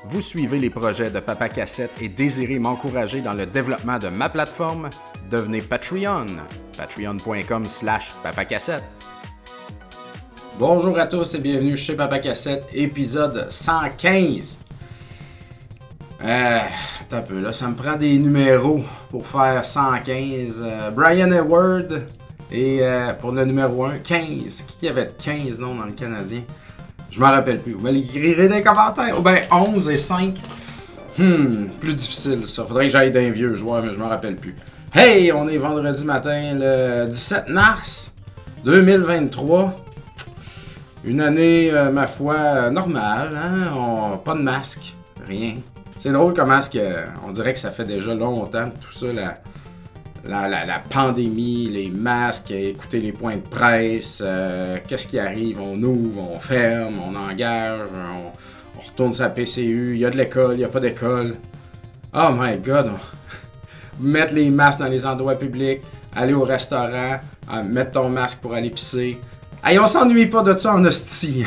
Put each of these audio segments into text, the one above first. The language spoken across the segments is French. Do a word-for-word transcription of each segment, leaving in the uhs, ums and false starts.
Vous suivez les projets de Papa Cassette et désirez m'encourager dans le développement de ma plateforme? Devenez Patreon. Patreon.com slash papacassette. Bonjour à tous et bienvenue chez Papa Cassette, épisode cent quinze. Euh, attends un peu, là, ça me prend des numéros pour faire cent quinze. Euh, Brian Hayward et euh, pour le numéro un, quinze. Qui avait quinze noms dans le Canadien? Je m'en rappelle plus. Vous me l'écrirez dans les commentaires. Ou bien onze et cinq. Hmm, plus difficile ça. Faudrait que j'aille d'un vieux joueur, mais je m'en rappelle plus. Hey, on est vendredi matin, le dix-sept mars deux mille vingt-trois. Une année, euh, ma foi, normale. Hein? On, pas de masque, rien. C'est drôle comment est-ce que, on dirait que ça fait déjà longtemps tout ça, la, la, la, la pandémie, les masques, écouter les points de presse, euh, qu'est-ce qui arrive, on ouvre, on ferme, on engage, on, on retourne sa P C U, il y a de l'école, il n'y a pas d'école. Oh my god! On... Mettre les masques dans les endroits publics, aller au restaurant, euh, mettre ton masque pour aller pisser. Hey, on s'ennuie pas de ça en hostie!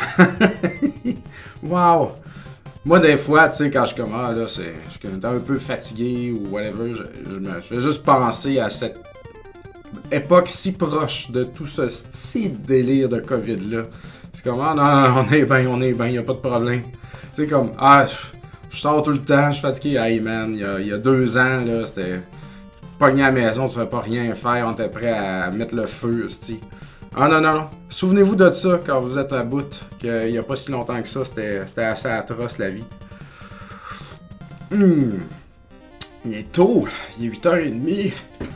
Wow! Moi, des fois, tu sais, quand je commence, ah, là, c'est, je suis un peu fatigué ou whatever, je, je, me, je vais juste penser à cette époque si proche de tout ce si délire de COVID-là. C'est comme, ah non, non, on est bien, on est bien, il n'y a pas de problème. Tu sais, comme, ah, je, je sors tout le temps, je suis fatigué. Hey man, il y a, il y a deux ans, là, c'était pogné à la maison, tu ne fais pas rien faire, on était prêt à mettre le feu, c'ti. Ah non, non, souvenez-vous de ça quand vous êtes à bout, qu'il n'y a pas si longtemps que ça, c'était, c'était assez atroce la vie. Hmm. Il est tôt, il est huit heures trente.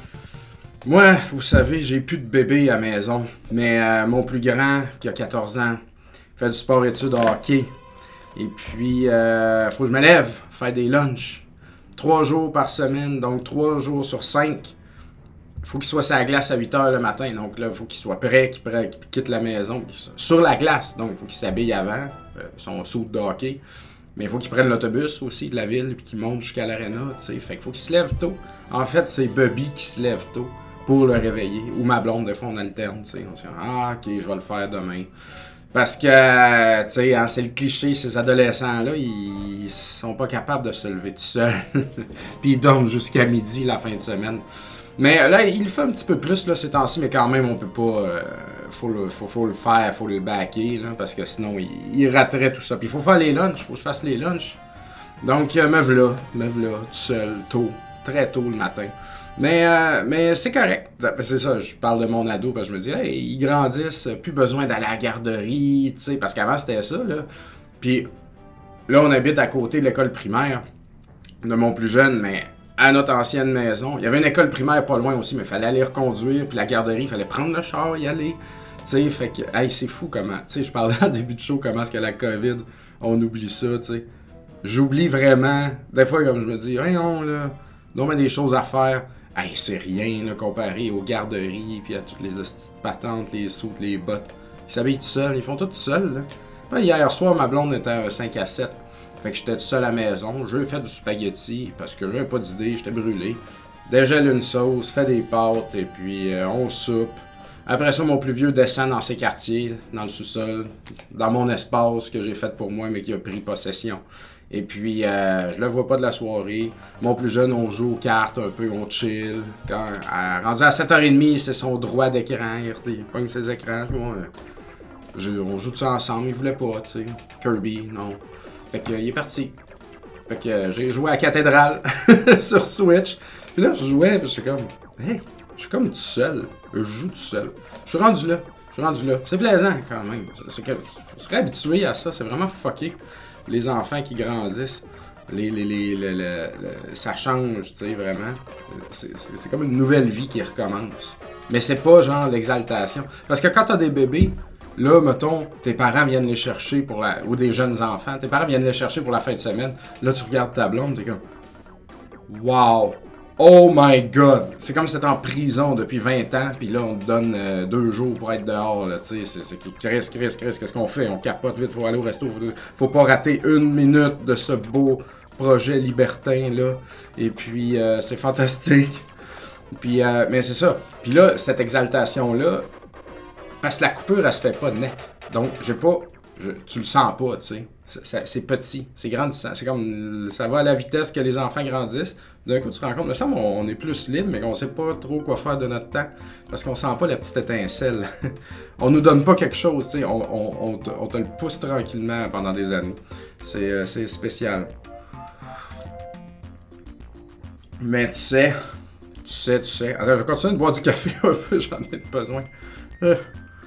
Moi, vous savez, j'ai plus de bébé à la maison, mais euh, mon plus grand, qui a quatorze ans, fait du sport-études de hockey. Et puis, euh, faut que je me lève, faire des lunchs. Trois jours par semaine, donc trois jours sur cinq. Il faut qu'il soit sur la glace à huit heures le matin. Donc là, il faut qu'il soit prêt, qu'il, prêt, qu'il quitte la maison. Qu'il soit sur la glace. Donc, il faut qu'il s'habille avant. Euh, son suit de hockey. Mais il faut qu'il prenne l'autobus aussi de la ville. Puis qu'il monte jusqu'à l'aréna. Tu sais. Fait qu'il faut qu'il se lève tôt. En fait, c'est Bobby qui se lève tôt pour le réveiller. Ou ma blonde, des fois, on alterne. Tu sais. On se dit, ah, ok, je vais le faire demain. Parce que, tu sais, hein, c'est le cliché, ces adolescents-là, ils sont pas capables de se lever tout seuls. Puis ils dorment jusqu'à midi la fin de semaine. Mais là, il le fait un petit peu plus là, ces temps-ci, mais quand même, on peut pas. Euh, faut, le, faut, faut le faire, faut le backer, là, parce que sinon, il, il raterait tout ça. Puis il faut faire les lunchs, faut que je fasse les lunchs. Donc, euh, me v'là, me v'là, tout seul, tôt, très tôt le matin. Mais, euh, mais c'est correct. C'est ça, je parle de mon ado, parce que je me dis, hey, ils grandissent, plus besoin d'aller à la garderie, tu sais, parce qu'avant, c'était ça, là. Puis là, on habite à côté de l'école primaire de mon plus jeune, mais. À notre ancienne maison. Il y avait une école primaire pas loin aussi, mais il fallait aller reconduire. Puis la garderie, il fallait prendre le char, y aller. Tu sais, fait que, hey, c'est fou comment. Tu sais, je parlais en début de show comment est-ce que la COVID, on oublie ça, tu sais. J'oublie vraiment. Des fois, comme je me dis, hey, non, là, on a des choses à faire. Hey, c'est rien, là, comparé aux garderies, puis à toutes les hosties de patentes, les soutes, les bottes. Ils s'habillent tout seuls, ils font tout seuls, là. Là, hier soir, ma blonde était à cinq à sept. Fait que j'étais tout seul à la maison, j'ai fait du spaghetti parce que j'avais pas d'idée, j'étais brûlé. Dégèle une sauce, fais des pâtes et puis euh, on soupe. Après ça, mon plus vieux descend dans ses quartiers, dans le sous-sol, dans mon espace que j'ai fait pour moi mais qui a pris possession. Et puis, euh, je le vois pas de la soirée. Mon plus jeune, on joue aux cartes un peu, on chill. Quand, à, rendu à sept heures trente, c'est son droit d'écran, il pogne ses écrans. Moi, euh, je, on joue tout ça ensemble, il voulait pas, tu sais. Kirby, non. Fait que, euh, il est parti. Fait que euh, j'ai joué à Cathédrale sur Switch. Puis là, je jouais, puis je suis comme, hey, je suis comme tout seul. Je joue tout seul. Je suis rendu là. Je suis rendu là. C'est plaisant quand même. C'est que, faut se réhabituer à ça. C'est vraiment fucké. Les enfants qui grandissent. Les, les, les, les, les, les, ça change, tu sais, vraiment. C'est, c'est, c'est comme une nouvelle vie qui recommence. Mais c'est pas genre l'exaltation. Parce que quand t'as des bébés, là, mettons, tes parents viennent les chercher pour la... ou des jeunes enfants, tes parents viennent les chercher pour la fin de semaine. Là, tu regardes ta blonde, t'es comme... Wow! Oh my God! C'est comme si t'étais en prison depuis vingt ans, puis là, on te donne euh, deux jours pour être dehors, là, tu sais. C'est, c'est Chris, Chris, Chris, qu'est-ce qu'on fait? On capote vite, faut aller au resto, faut, faut pas rater une minute de ce beau projet libertin, là. Et puis, euh, c'est fantastique. Puis, euh, mais c'est ça. Puis là, cette exaltation-là... Parce que la coupure, elle se fait pas nette. Donc, j'ai pas je, tu le sens pas, tu sais. C'est, c'est petit, c'est grandissant. C'est comme, ça va à la vitesse que les enfants grandissent. D'un coup, tu te rends compte, mais ça, on, on est plus libre, mais qu'on sait pas trop quoi faire de notre temps. Parce qu'on sent pas la petite étincelle. On nous donne pas quelque chose, tu sais. On, on, on, te, on te le pousse tranquillement pendant des années. C'est, c'est spécial. Mais tu sais, tu sais, tu sais. Attends, je vais continuer de boire du café un peu, j'en ai besoin. Euh.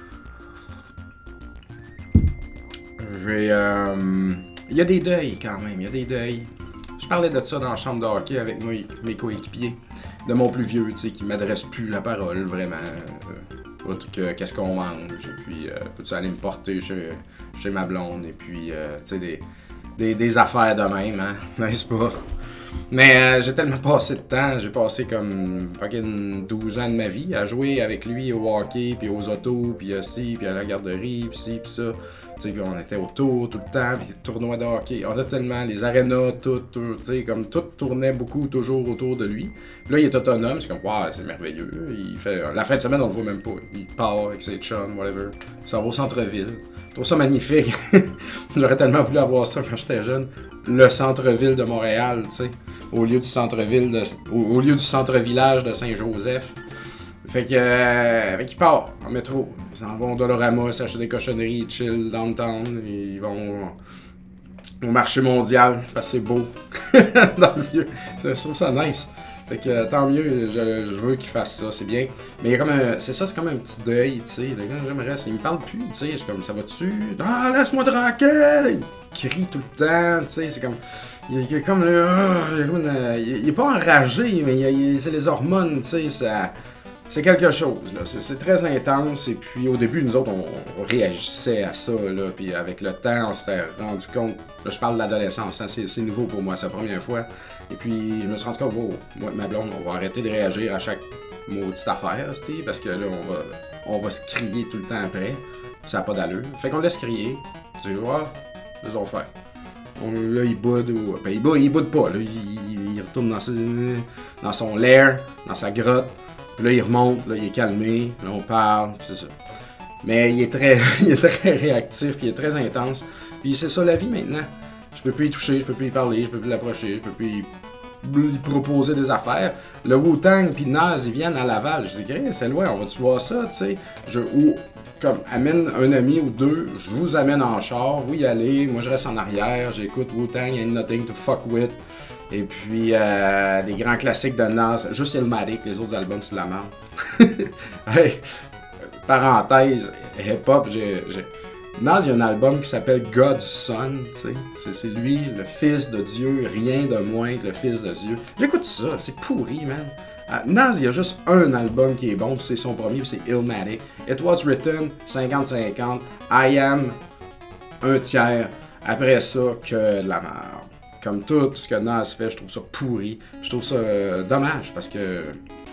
J'ai. Euh... Il y a des deuils quand même, il y a des deuils. Je parlais de ça dans la chambre de hockey avec moi, mes coéquipiers, de mon plus vieux, tu sais, qui m'adresse plus la parole vraiment. Euh, autre que qu'est-ce qu'on mange, et puis euh, peux-tu aller me porter chez, chez ma blonde, et puis, euh, tu sais, des, des, des affaires de même, hein, n'est-ce pas? Mais euh, j'ai tellement passé de temps, j'ai passé comme fucking douze ans de ma vie à jouer avec lui au hockey, puis aux autos, puis aussi, puis à la garderie, puis ci, puis ça. Tu sais, puis on était autour tout le temps, puis les tournois de hockey, on a tellement, les arénas, tout, tout tu sais, comme tout tournait beaucoup toujours autour de lui. Puis là, il est autonome, c'est comme, waouh, c'est merveilleux. Il fait, la fin de semaine, on le voit même pas. Il part avec ses chums, whatever. Ça va au centre-ville. Je trouve ça magnifique. J'aurais tellement voulu avoir ça quand j'étais jeune. Le centre-ville de Montréal, tu sais, au lieu du centre-ville, de, au, au lieu du centre-village de Saint-Joseph. Fait que, euh, fait qu'il part en métro. Ils s'en vont au Dolorama, s'acheter des cochonneries, chill, downtown. Ils vont au marché mondial, parce que c'est beau. Dans le vieux. Je trouve ça nice. Fait que euh, tant mieux, je, je veux qu'il fasse ça, c'est bien. Mais il y a comme un, c'est ça, c'est comme un petit deuil, tu sais. Le gars, j'aimerais, il me parle plus, tu sais. Je suis comme, ça va-tu? Ah, laisse-moi tranquille! Il crie tout le temps, tu sais. C'est comme. Il, il est comme. Euh, il, il est pas enragé, mais il, il, c'est les hormones, tu sais. Ça. C'est quelque chose, là. C'est, c'est très intense. Et puis au début, nous autres, on, on réagissait à ça, là. Puis avec le temps, on s'était rendu compte. Là, je parle de l'adolescence, hein, c'est, c'est nouveau pour moi, c'est la première fois. Et puis je me suis rendu compte, oh, moi et ma blonde, on va arrêter de réagir à chaque maudite affaire, tu sais, parce que là, on va, on va se crier tout le temps après. Puis ça n'a pas d'allure. Fait qu'on laisse crier. Tu vois, laissons faire. On, là, il boude ou. Ben, il boude, il boude pas, là. Il, il, il retourne dans, ses, dans son lair, dans sa grotte. Puis là, il remonte, là, il est calmé, là, on parle, c'est ça. Mais il est très, il est très réactif, puis il est très intense. Puis c'est ça la vie maintenant. Je peux plus y toucher, je peux plus y parler, je peux plus l'approcher, je peux plus y, lui proposer des affaires. Le Wu-Tang puis Nas, ils viennent à Laval. Je dis, c'est loin, on va-tu voir ça, tu sais? Je, ou, comme, amène un ami ou deux, je vous amène en char, vous y allez, moi je reste en arrière, j'écoute Wu-Tang, ain't nothing to fuck with. Et puis, euh, les grands classiques de Nas, juste Illmatic, les autres albums, c'est de la merde. Hey, parenthèse, hip-hop, j'ai, j'ai... Nas, il y a un album qui s'appelle God's Son, tu sais. C'est, c'est lui, le fils de Dieu, rien de moins que le fils de Dieu. J'écoute ça, c'est pourri, man. Uh, Nas, il y a juste un album qui est bon, c'est son premier, c'est Illmatic. It Was Written, cinquante cinquante. I Am, un tiers. Après ça, que de la merde. Comme tout ce que Nas fait, je trouve ça pourri. Je trouve ça euh, dommage parce que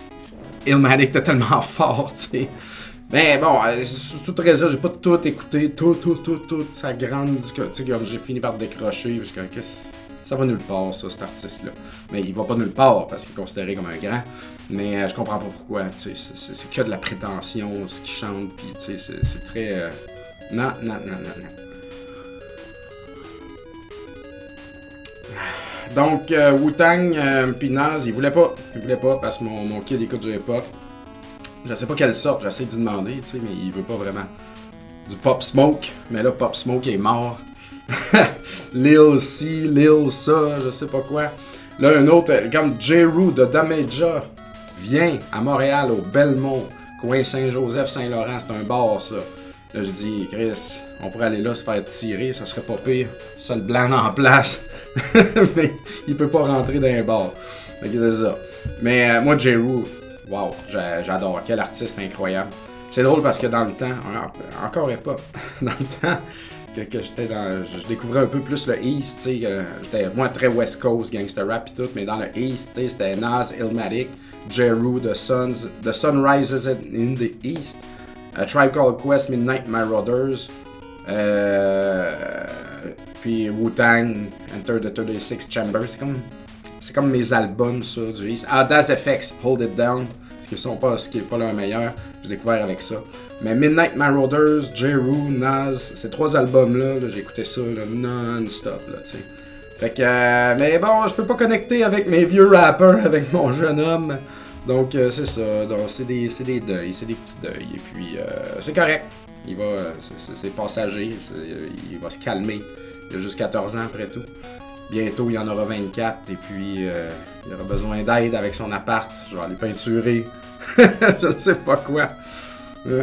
Illmatic était tellement fort, tu sais. Mais bon, euh, sous toute raison, j'ai pas tout écouté, tout, tout, tout, tout, sa grande disque. Tu sais, comme j'ai fini par décrocher, parce que qu'est-ce... ça va nulle part, ça, cet artiste-là. Mais il va pas nulle part parce qu'il est considéré comme un grand. Mais euh, je comprends pas pourquoi, tu sais. C'est, c'est, c'est que de la prétention, ce qu'il chante, puis tu sais, c'est, c'est très. Euh... Non, non, non, non, non. Donc, euh, Wu-Tang euh, pis Nas, il voulait pas. Il voulait pas parce que mon, mon kid écoute du hip-hop. Je sais pas quelle sorte, j'essaie d'y demander, tu sais, mais il veut pas vraiment. Du Pop Smoke, mais là, Pop Smoke est mort. Lil C, Lil ça, je sais pas quoi. Là, un autre, comme J-Roo de Damaja, vient à Montréal, au Belmont, coin Saint-Joseph-Saint-Laurent, c'est un bar, ça. Là, je dis, Chris, on pourrait aller là se faire tirer, ça serait pas pire. Seul blanc en place. Mais il peut pas rentrer dans un bar. Fait que c'est ça. Mais euh, moi, J-Roo, wow, j'adore. Quel artiste incroyable. C'est drôle parce que dans le temps, encore et pas, dans le temps que, que j'étais dans, je découvrais un peu plus le East, tu sais, euh, j'étais moi très West Coast, gangster rap et tout, mais dans le East, tu sais, c'était Nas, Illmatic, J-Roo, The Suns, The Sun Rises in the East, A Tribe Called Quest, Midnight Marauders, euh, puis Wu-Tang, Enter the thirty-six Chambers, c'est comme, c'est comme mes albums ça du East. Ah, Das F X, Hold It Down. ce qui sont pas, ce qui est pas leur meilleur. J'ai découvert avec ça. Mais Midnight Marauders, Jeru, Nas, ces trois albums-là, -là, j'ai écouté ça là, non-stop, là, tu sais. Fait que, euh, mais bon, je peux pas connecter avec mes vieux rappers, avec mon jeune homme. Donc, euh, c'est ça. Donc, c'est des, c'est des deuils, c'est des petits deuils. Et puis, euh, c'est correct. Il va, c'est, c'est passager, c'est, il va se calmer. Il a juste quatorze ans après tout. Bientôt, il y en aura vingt-quatre. Et puis, euh, il aura besoin d'aide avec son appart. Je vais aller peinturer. Je ne sais pas quoi. Ouais.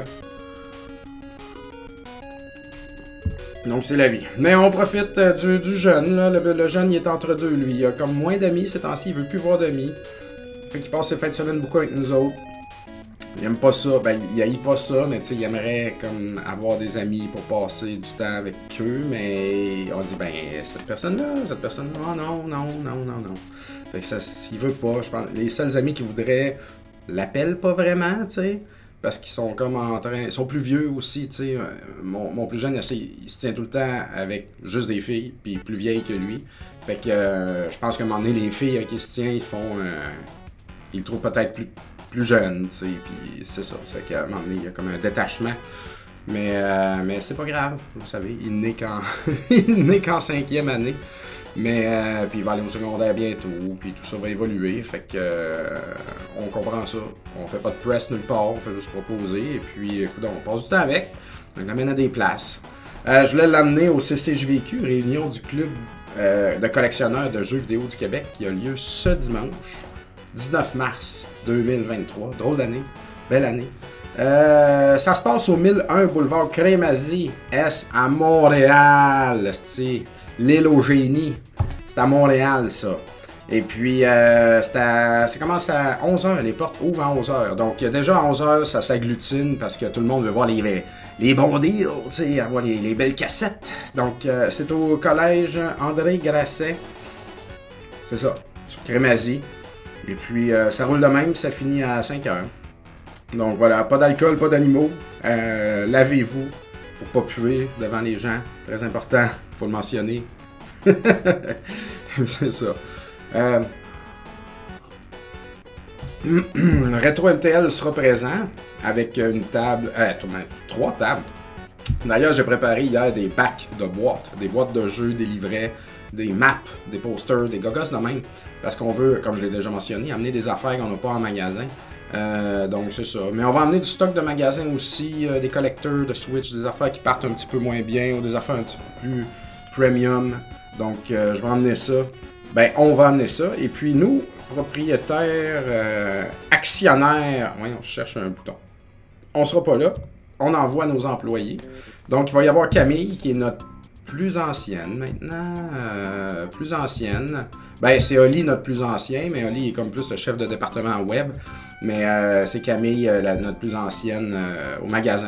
Donc, c'est la vie. Mais on profite euh, du, du jeune. Là. Le, le jeune, il est entre deux, lui. Il a comme moins d'amis ces temps-ci. Il veut plus voir d'amis. Fait qu'il passe ses fins de semaine beaucoup avec nous autres. Il aime pas ça. Ben, il haït pas ça, mais tu sais, il aimerait comme avoir des amis pour passer du temps avec eux. Mais on dit, ben, cette personne-là, cette personne-là, oh, non, non, non, non, non. Fait que ça, s'il veut pas, je pense, les seuls amis qu'il voudrait l'appellent pas vraiment, tu sais. Parce qu'ils sont comme en train... Ils sont plus vieux aussi, tu sais. Mon, mon plus jeune, il se tient tout le temps avec juste des filles, puis plus vieilles que lui. Fait que euh, je pense qu'à un moment donné, les filles avec qui il se tient, ils font... Euh, ils le trouvent peut-être plus, plus jeune, tu sais. Puis c'est ça, c'est qu'à un moment donné, il y a comme un détachement. Mais, euh, mais c'est pas grave, vous savez. Il n'est qu'en, il n'est qu'en cinquième année. Mais euh, puis il va aller au secondaire bientôt, puis tout ça va évoluer, fait que euh, on comprend ça. On fait pas de press nulle part, on fait juste proposer, et puis écoute, on passe du temps avec, on l'amène à des places. Euh, je voulais l'amener au C C J V Q, réunion du club euh, de collectionneurs de jeux vidéo du Québec, qui a lieu ce dimanche, dix-neuf mars deux mille vingt-trois. Drôle d'année, belle année. Euh, ça se passe au mille un boulevard Crémazie S à Montréal, c'est l'île au génie. C'est à Montréal, ça. Et puis, euh, c'est à, ça commence à onze heures. Les portes ouvrent à onze heures. Donc, déjà à onze heures, ça s'agglutine parce que tout le monde veut voir les, les bons deals, tu sais, avoir les, les belles cassettes. Donc, euh, c'est au collège André Grasset. C'est ça, sur Crémazie. Et puis, euh, ça roule de même, ça finit à cinq heures. Donc, voilà, pas d'alcool, pas d'animaux. Euh, lavez-vous pour pas puer devant les gens. Très important, faut le mentionner. C'est ça. Euh... Retro M T L sera présent avec une table, euh, trois tables. D'ailleurs, j'ai préparé hier des packs de boîtes, des boîtes de jeux, des livrets, des maps, des posters, des gogos de même. Parce qu'on veut, comme je l'ai déjà mentionné, amener des affaires qu'on n'a pas en magasin. Euh, donc c'est ça. Mais on va amener du stock de magasin aussi, euh, des collecteurs de Switch, des affaires qui partent un petit peu moins bien ou des affaires un petit peu plus premium. Donc euh, je vais emmener ça. Ben on va emmener ça. Et puis nous, propriétaires, euh, actionnaires, oui, on cherche un bouton. On sera pas là. On envoie nos employés. Donc il va y avoir Camille qui est notre plus ancienne maintenant. Euh, plus ancienne. Ben c'est Oli notre plus ancien, mais Oli est comme plus le chef de département web. Mais euh, c'est Camille, euh, la, notre plus ancienne euh, au magasin.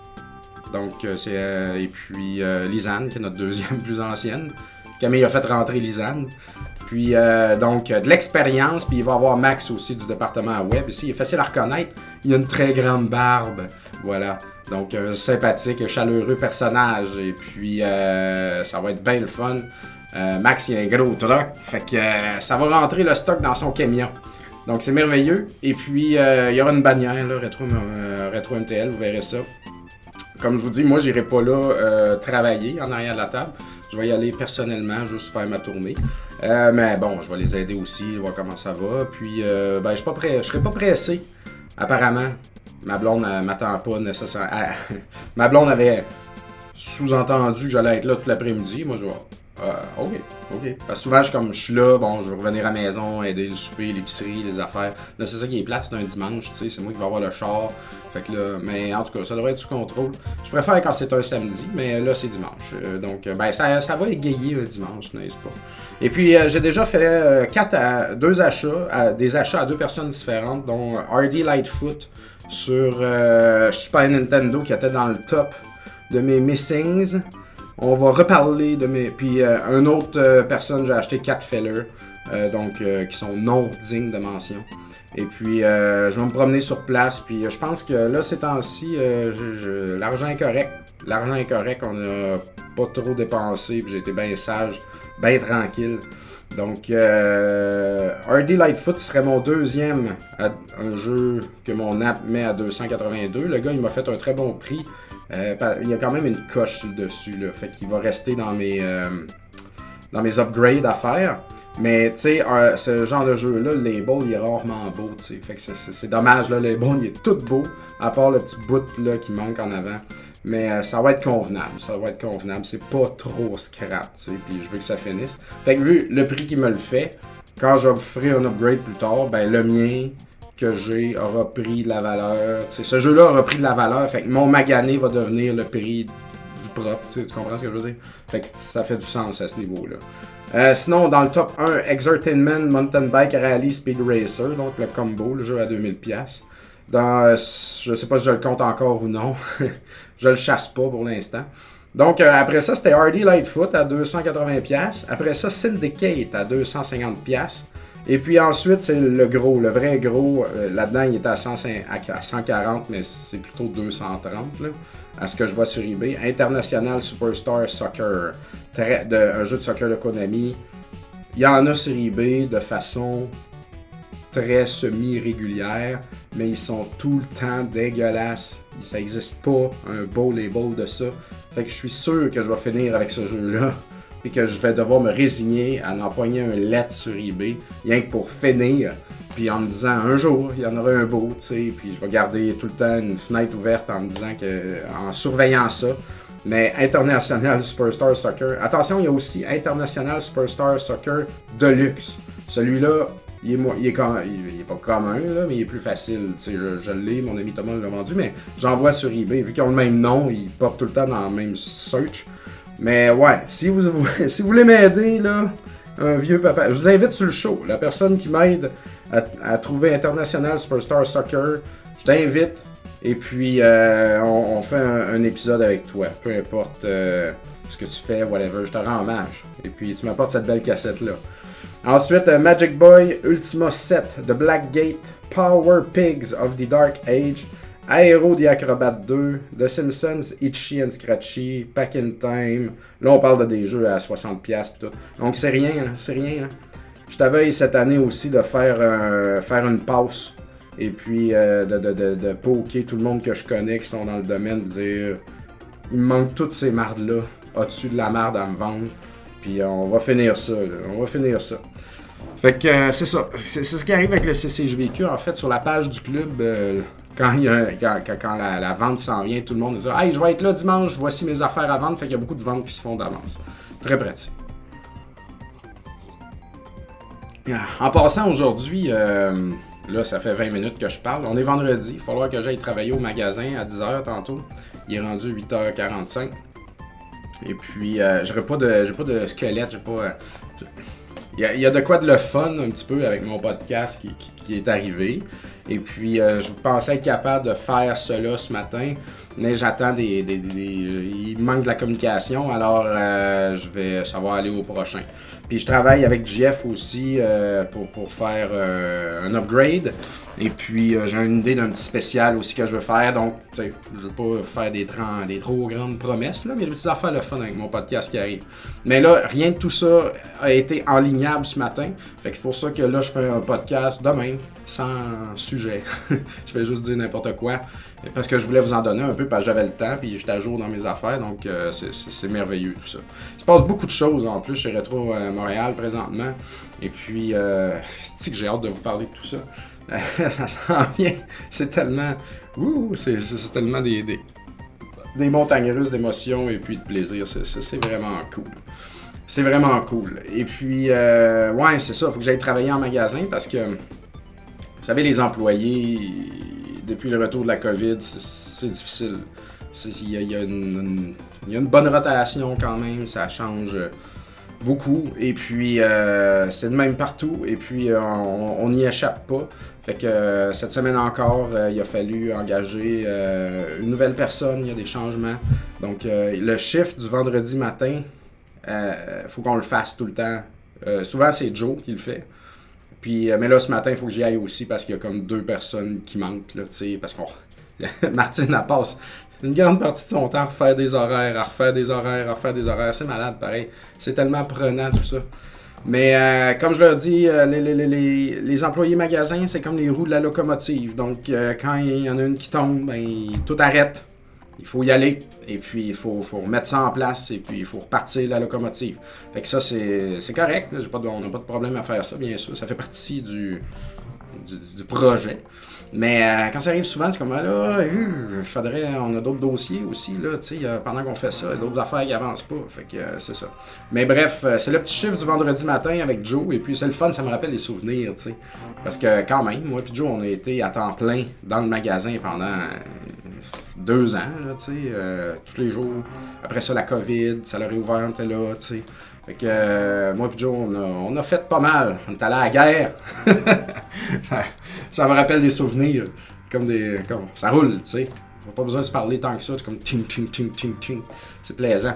Donc, euh, c'est. Euh, et puis euh, Lisanne, qui est notre deuxième plus ancienne. Camille a fait rentrer Lisanne. Puis, euh, donc, de l'expérience. Puis, il va y avoir Max aussi du département web. Ici, il est facile à reconnaître. Il a une très grande barbe. Voilà. Donc, un sympathique et chaleureux personnage. Et puis, euh, ça va être bien le fun. Euh, Max, il a un gros truck. Fait que euh, ça va rentrer le stock dans son camion. Donc, c'est merveilleux. Et puis, euh, il y aura une bannière, là, Retro, euh, Retro M T L, vous verrez ça. Comme je vous dis, moi, j'irai pas là euh, travailler en arrière de la table. Je vais y aller personnellement, juste faire ma tournée. Euh, mais bon, je vais les aider aussi, voir comment ça va. Puis, euh, ben, je suis pas prêt, je serai pas pressé, apparemment. Ma blonde, elle m'attend pas nécessairement. Elle... Ma blonde avait sous-entendu que j'allais être là tout l'après-midi. Moi, je vais... Euh, ok, ok. Parce que souvent, je, comme je suis là, bon, je vais revenir à la maison, aider le souper, l'épicerie, les affaires. Là, c'est ça qui est plate, c'est un dimanche, tu sais, c'est moi qui vais avoir le char. Fait que là, mais en tout cas, ça devrait être sous contrôle. Je préfère quand c'est un samedi, mais là, c'est dimanche. Euh, donc, ben, ça, ça va égayer le dimanche, n'est-ce pas? Et puis, euh, j'ai déjà fait euh, quatre à, deux achats, à, des achats à deux personnes différentes, dont Hardy Lightfoot sur euh, Super Nintendo, qui était dans le top de mes missings. On va reparler de mes... Puis euh, une autre euh, personne, j'ai acheté quatre fellers, euh, donc euh, qui sont non dignes de mention. Et puis euh, je vais me promener sur place, puis euh, je pense que là, ces temps-ci, euh, je, je... l'argent est correct. L'argent est correct, on a pas trop dépensé, puis j'ai été bien sage, bien tranquille. Donc, euh, R D Lightfoot serait mon deuxième à, un jeu que mon app met à deux cent quatre-vingt-deux. Le gars, il m'a fait un très bon prix. Euh, il y a quand même une coche sur le dessus, là, fait qu'il va rester dans mes, euh, dans mes upgrades à faire. Mais tu sais, euh, ce genre de jeu-là, le label, il est rarement beau, tu sais. Fait que c'est, c'est, c'est dommage, là, le label, il est tout beau, à part le petit bout là, qui manque en avant. Mais euh, ça va être convenable, ça va être convenable. C'est pas trop scrap, tu sais, puis je veux que ça finisse. Fait que vu le prix qu'il me le fait, quand je ferai un upgrade plus tard, ben le mien que j'ai aura pris de la valeur. Tu sais, ce jeu-là aura pris de la valeur, fait que mon magané va devenir le prix du propre, tu sais, tu comprends ce que je veux dire? Fait que ça fait du sens à ce niveau-là. Euh, sinon, dans le top un, Exertainment Mountain Bike Rally Speed Racer, donc le combo, le jeu à deux mille dollars. Dans, euh, je sais pas si je le compte encore ou non. Je le chasse pas pour l'instant. Donc, euh, après ça, c'était R D Lightfoot à deux cent quatre-vingts dollars. Après ça, Syndicate à deux cent cinquante dollars. Et puis ensuite, c'est le gros, le vrai gros. Euh, là-dedans, il est à, cent, à cent quarante, mais c'est plutôt deux cent trente, là, à ce que je vois sur eBay. International Superstar Soccer. Très, de, un jeu de soccer de Konami. Il y en a sur eBay de façon très semi-régulière, mais ils sont tout le temps dégueulasses. Ça n'existe pas un beau label de ça. Fait que je suis sûr que je vais finir avec ce jeu-là et que je vais devoir me résigner à empoigner un lettre sur eBay, rien que pour finir, puis en me disant un jour, il y en aura un beau, tu sais, puis je vais garder tout le temps une fenêtre ouverte en me disant que, en surveillant ça. Mais International Superstar Soccer, attention, il y a aussi International Superstar Soccer Deluxe. Celui-là, il est, il, est com- il est pas commun, là, mais il est plus facile. Tu sais, je, je l'ai, mon ami Thomas l'a vendu, mais j'en vois sur eBay. Vu qu'ils ont le même nom, ils popent tout le temps dans le même search. Mais ouais, si vous, si vous voulez m'aider, là, un vieux papa, je vous invite sur le show. La personne qui m'aide à, à trouver International Superstar Soccer, je t'invite. Et puis, euh, on, on fait un, un épisode avec toi. Peu importe euh, ce que tu fais, whatever, je te rends hommage. Et puis, tu m'apportes cette belle cassette-là. Ensuite, euh, Magic Boy Ultima sept, The Blackgate, Power Pigs of the Dark Age, Aero the Acrobat deux, The Simpsons, Itchy and Scratchy, Pack in Time. Là, on parle de des jeux à soixante dollars pis tout. Donc, c'est rien, là, c'est rien. Là. Je t'avais cette année aussi de faire, euh, faire une passe. Et puis, euh, de, de, de, de poker tout le monde que je connais qui sont dans le domaine, de dire il me manque toutes ces mardes-là. As-tu de la marde à me vendre? Puis euh, on va finir ça, là. On va finir ça. Fait que euh, c'est ça. C'est, c'est ce qui arrive avec le C C J V Q. En fait, sur la page du club, euh, quand, il y a, quand, quand la, la vente s'en vient, tout le monde dit « Hey, je vais être là dimanche, voici mes affaires à vendre. » Fait qu'il y a beaucoup de ventes qui se font d'avance. Très pratique. En passant aujourd'hui, euh, là, ça fait vingt minutes que je parle. On est vendredi. Il va falloir que j'aille travailler au magasin à dix heures tantôt. Il est rendu huit heures quarante-cinq. Et puis, euh, j'aurais pas de, j'ai pas de squelette. J'ai pas. Euh, j'ai... Il, y a, il y a de quoi de le fun un petit peu avec mon podcast qui, qui, qui est arrivé. Et puis, euh, je pensais être capable de faire cela ce matin. Mais j'attends des. des, des, des il manque de la communication. Alors, euh, je vais savoir aller au prochain. Puis je travaille avec Jeff aussi euh, pour, pour faire euh, un upgrade. Et puis euh, j'ai une idée d'un petit spécial aussi que je veux faire. Donc, tu sais, je veux pas faire des, tra- des trop grandes promesses, là, mais des petites affaires le fun avec mon podcast qui arrive. Mais là, rien de tout ça a été enlignable ce matin. Fait que c'est pour ça que là, je fais un podcast demain, sans sujet. Je vais juste dire n'importe quoi. Parce que je voulais vous en donner un peu, parce que j'avais le temps, puis j'étais à jour dans mes affaires, donc euh, c'est, c'est, c'est merveilleux tout ça. Il se passe beaucoup de choses en plus chez Retro euh, Montréal présentement, et puis euh, c'est que j'ai hâte de vous parler de tout ça. Ça s'en vient, c'est tellement, ouh, c'est, c'est, c'est tellement des, des, des montagnes russes d'émotions et puis de plaisir, c'est, c'est, c'est vraiment cool. C'est vraiment cool. Et puis, euh, ouais, c'est ça, il faut que j'aille travailler en magasin parce que, vous savez, les employés, depuis le retour de la COVID, c'est, c'est difficile. Il y, y, y a une bonne rotation quand même, ça change beaucoup. Et puis, euh, c'est le même partout. Et puis, euh, on n'y échappe pas. Fait que euh, cette semaine encore, euh, il a fallu engager euh, une nouvelle personne. Il y a des changements. Donc, euh, le chiffre du vendredi matin, il euh, faut qu'on le fasse tout le temps. Euh, souvent, c'est Joe qui le fait. Puis, mais là, ce matin, il faut que j'y aille aussi parce qu'il y a comme deux personnes qui manquent, là, tu sais, parce qu'on... Martine, elle passe, une grande partie de son temps à refaire des horaires, à refaire des horaires, à refaire des horaires. C'est malade, pareil. C'est tellement prenant, tout ça. Mais euh, comme je leur dis, euh, les, les, les, les employés magasins, c'est comme les roues de la locomotive. Donc, euh, quand il y en a une qui tombe, ben, tout arrête. Il faut y aller. Et puis, il faut, faut remettre ça en place. Et puis, il faut repartir la locomotive. Fait que ça, c'est, c'est correct. Là. J'ai pas de, on n'a pas de problème à faire ça, bien sûr. Ça fait partie du, du, du projet. Mais euh, quand ça arrive souvent, c'est comme, là, euh, faudrait, on a d'autres dossiers aussi, là, tu sais, euh, pendant qu'on fait ça, il y a d'autres affaires qui avancent pas, fait que euh, c'est ça. Mais bref, euh, c'est le petit chiffre du vendredi matin avec Joe, et puis c'est le fun, ça me rappelle les souvenirs, tu sais. Parce que quand même, moi et Joe, on a été à temps plein dans le magasin pendant euh, deux ans, là, tu sais, euh, tous les jours. Après ça, la COVID, ça l'a réouvert, on était là, tu sais. Fait que euh, moi et Joe, on a, on a fait pas mal. On est allé à la guerre. ça, ça me rappelle des souvenirs. Comme des. Comme, ça roule, tu sais. On n'a pas besoin de se parler tant que ça. C'est comme ting, ting, ting, ting, ting. C'est plaisant.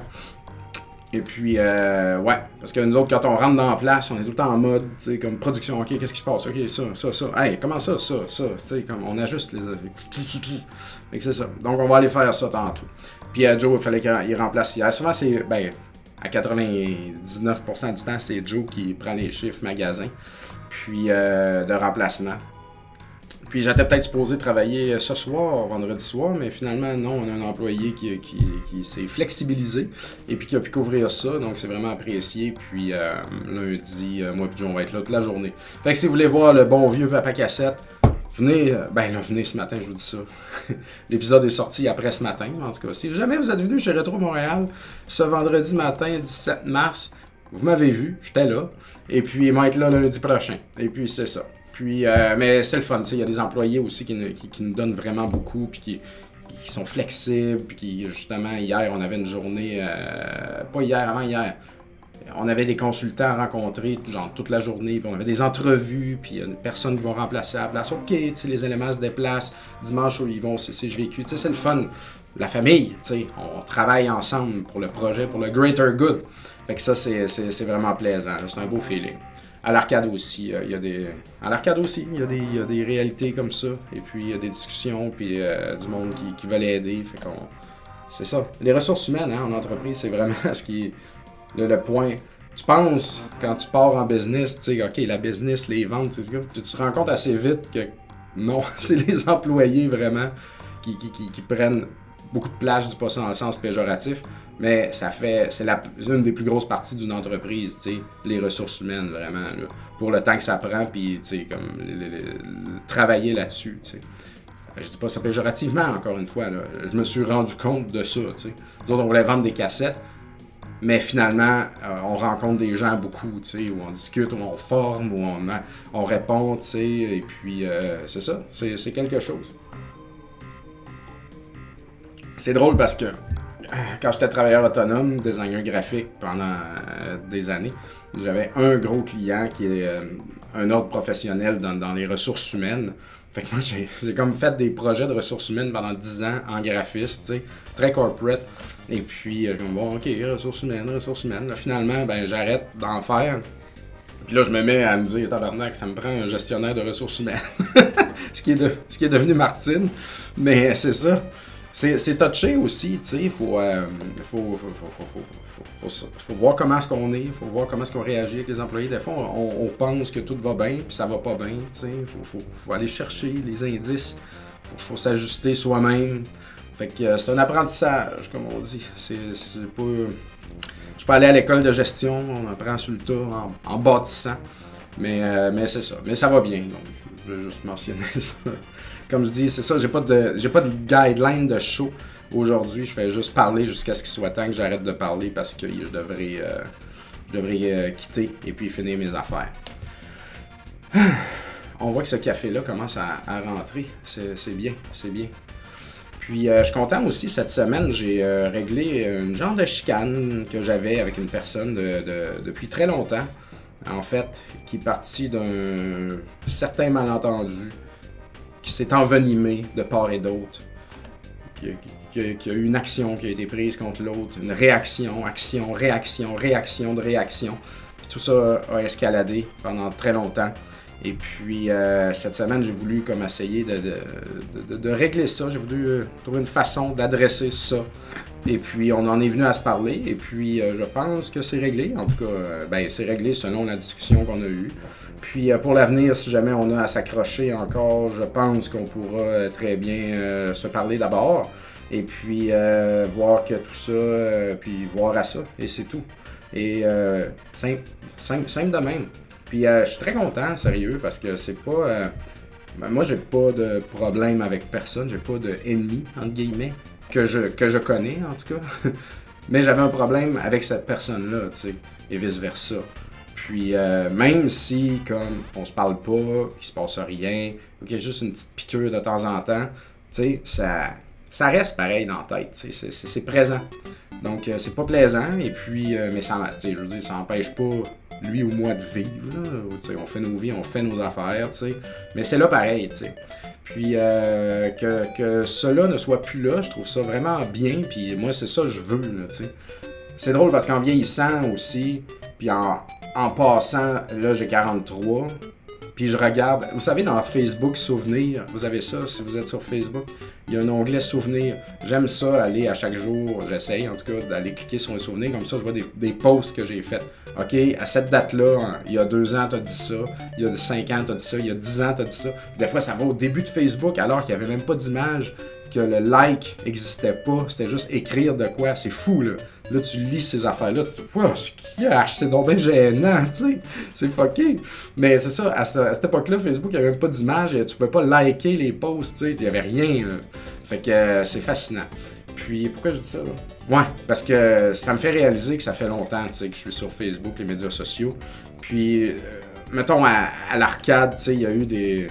Et puis, euh, ouais. Parce que nous autres, quand on rentre dans la place, on est tout le temps en mode, tu sais, comme production. OK, qu'est-ce qui se passe? OK, ça, ça, ça. Hey, comment ça, ça, ça? Tu sais, comme on ajuste les. Fait que c'est ça. Donc, on va aller faire ça tantôt. Puis, euh, Joe, il fallait qu'il remplace hier. Souvent, c'est. Ben, à quatre-vingt-dix-neuf pour cent du temps, c'est Joe qui prend les chiffres magasins, puis euh, de remplacement. Puis j'étais peut-être supposé travailler ce soir, vendredi soir, mais finalement, non, on a un employé qui, qui, qui s'est flexibilisé et puis qui a pu couvrir ça, donc c'est vraiment apprécié. Puis euh, lundi, euh, moi et Joe, on va être là toute la journée. Fait que si vous voulez voir le bon vieux Papa Cassette, venez, euh, ben là, venez ce matin, je vous dis ça. L'épisode est sorti après ce matin, en tout cas. Si jamais vous êtes venu chez Rétro Montréal, ce vendredi matin, dix-sept mars, vous m'avez vu, j'étais là. Et puis, il va être là lundi prochain. Et puis, c'est ça. Puis, euh, mais c'est le fun, tu sais. Il y a des employés aussi qui, qui, qui nous donnent vraiment beaucoup, puis qui, qui sont flexibles, puis qui, justement, hier, on avait une journée, euh, pas hier, avant hier, on avait des consultants à rencontrer genre toute la journée, puis on avait des entrevues, puis il y a une personne qui va remplacer à la place. OK, tu sais, les éléments se déplacent. Dimanche, ils vont au C C G V Q. Tu sais, c'est le fun. La famille, tu sais, on travaille ensemble pour le projet, pour le greater good. Fait que ça, c'est, c'est, c'est vraiment plaisant. C'est un beau feeling. À l'arcade aussi, il y a des... À l'arcade aussi, il y a des, il y a des réalités comme ça. Et puis, il y a des discussions, puis euh, du monde qui, qui veut l'aider. Fait qu'on... C'est ça. Les ressources humaines, hein, en entreprise, c'est vraiment ce qui est... Le, le point, tu penses, quand tu pars en business, tu sais, OK, la business, les ventes, tu te rends compte assez vite que non, c'est les employés vraiment qui, qui, qui, qui prennent beaucoup de place, je dis pas ça dans le sens péjoratif, mais ça fait, c'est la, une des plus grosses parties d'une entreprise, tu sais, les ressources humaines, vraiment, là, pour le temps que ça prend, puis, tu sais, comme, le, le, le, travailler là-dessus, tu sais. Je dis pas ça péjorativement, encore une fois, là. Je me suis rendu compte de ça, tu sais. Nous autres, on voulait vendre des cassettes, mais finalement, euh, on rencontre des gens beaucoup, tu sais, où on discute, où on forme, où on, on répond, tu sais, et puis euh, c'est ça, c'est, c'est quelque chose. C'est drôle parce que quand j'étais travailleur autonome, designer graphique pendant euh, des années, j'avais un gros client qui est euh, un autre professionnel dans, dans les ressources humaines. Fait que moi, j'ai, j'ai comme fait des projets de ressources humaines pendant dix ans en graphiste, tu sais, très corporate. Et puis, euh, bon, OK, ressources humaines, ressources humaines. Là, finalement, ben, j'arrête d'en faire. Puis là, je me mets à me dire, tabarnak, ça me prend un gestionnaire de ressources humaines. ce, qui est de, ce qui est devenu Martine. Mais c'est ça. C'est, c'est touché aussi, tu sais. Il faut, euh, faut, faut, faut, faut, faut, faut, faut voir comment est-ce qu'on est. Il faut voir comment est-ce qu'on réagit avec les employés. Des fois, on, on pense que tout va bien, puis ça va pas bien, tu sais. Il faut, faut, faut aller chercher les indices. Il faut, faut s'ajuster soi-même. Fait que euh, c'est un apprentissage, comme on dit. C'est, c'est pas... Je peux aller à l'école de gestion, on apprend sur le tas en, en bâtissant. Mais, euh, mais c'est ça. Mais ça va bien, donc je vais juste mentionner ça. Comme je dis, c'est ça, j'ai pas de j'ai pas de guideline de show aujourd'hui. Je fais juste parler jusqu'à ce qu'il soit temps que j'arrête de parler parce que je devrais, euh, je devrais euh, quitter et puis finir mes affaires. On voit que ce café-là commence à, à rentrer. C'est, c'est bien, c'est bien. Puis, euh, je suis content aussi, cette semaine, j'ai euh, réglé une genre de chicane que j'avais avec une personne de, de, depuis très longtemps, en fait, qui est partie d'un certain malentendu, qui s'est envenimé de part et d'autre, qui, qui, qui a eu une action qui a été prise contre l'autre, une réaction, action, réaction, réaction de réaction. Puis tout ça a escaladé pendant très longtemps. Et puis, euh, cette semaine, j'ai voulu comme essayer de, de, de, de régler ça. J'ai voulu euh, trouver une façon d'adresser ça. Et puis, on en est venu à se parler. Et puis, euh, je pense que c'est réglé. En tout cas, euh, ben, c'est réglé selon la discussion qu'on a eue. Puis, euh, pour l'avenir, si jamais on a à s'accrocher encore, je pense qu'on pourra euh, très bien euh, se parler d'abord. Et puis, euh, voir que tout ça, euh, puis voir à ça. Et c'est tout. Et euh, simple, simple, simple de même. Puis euh, je suis très content, sérieux, parce que c'est pas... Euh, ben, moi, j'ai pas de problème avec personne, j'ai pas d'ennemi, entre guillemets, que je, que je connais, en tout cas. Mais j'avais un problème avec cette personne-là, tu sais, et vice-versa. Puis euh, même si, comme, on se parle pas, qu'il se passe rien, ou qu'il y a juste une petite piqûre de temps en temps, tu sais, ça, ça reste pareil dans la tête, tu sais, c'est, c'est, c'est présent. Donc, euh, c'est pas plaisant, et puis, euh, mais ça, je veux dire, ça n'empêche pas lui ou moi de vivre, là. On fait nos vies, on fait nos affaires, tu sais. Mais c'est là pareil, tu sais. Puis, euh, que, que cela ne soit plus là, je trouve ça vraiment bien, puis moi, c'est ça que je veux, là, tu sais. C'est drôle parce qu'en vieillissant aussi, puis en, en passant, là, j'ai quarante-trois, puis je regarde, vous savez, dans Facebook Souvenirs, vous avez ça, si vous êtes sur Facebook, il y a un onglet Souvenirs. J'aime ça, aller à chaque jour, j'essaye en tout cas d'aller cliquer sur un souvenir, comme ça je vois des, des posts que j'ai faits. OK, à cette date-là, hein, il y a deux ans, t'as dit ça, il y a cinq ans, t'as dit ça, il y a dix ans, t'as dit ça. Des fois, ça va au début de Facebook, alors qu'il n'y avait même pas d'image, que le like n'existait pas, c'était juste écrire de quoi, c'est fou, là. Là, tu lis ces affaires-là, tu te dis, wow, c'est donc bien gênant, tu sais, c'est fucké. Mais c'est ça, à cette, à cette époque-là, Facebook, il n'y avait même pas d'image, tu pouvais pas liker les posts, tu sais, il n'y avait rien, là. Fait que euh, c'est fascinant. Puis, pourquoi je dis ça, là? Ouais, parce que ça me fait réaliser que ça fait longtemps, tu sais, que je suis sur Facebook, les médias sociaux. Puis, euh, mettons, à, à l'arcade, tu sais, il y a eu des...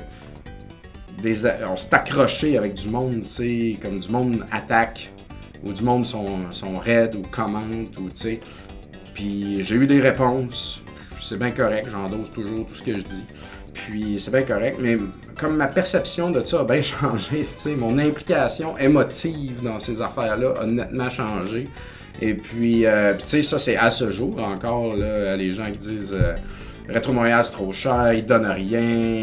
des on s'est accroché avec du monde, tu sais, comme du monde attaque, ou du monde sont, sont raides, ou commentent, ou tu sais. Puis, j'ai eu des réponses, c'est bien correct, j'endosse toujours tout ce que je dis. Puis c'est bien correct, mais comme ma perception de ça a bien changé, tu sais, mon implication émotive dans ces affaires-là a nettement changé. Et puis, euh, puis tu sais, ça c'est à ce jour encore, là, les gens qui disent euh, Rétro Montréal c'est trop cher, ils donnent rien,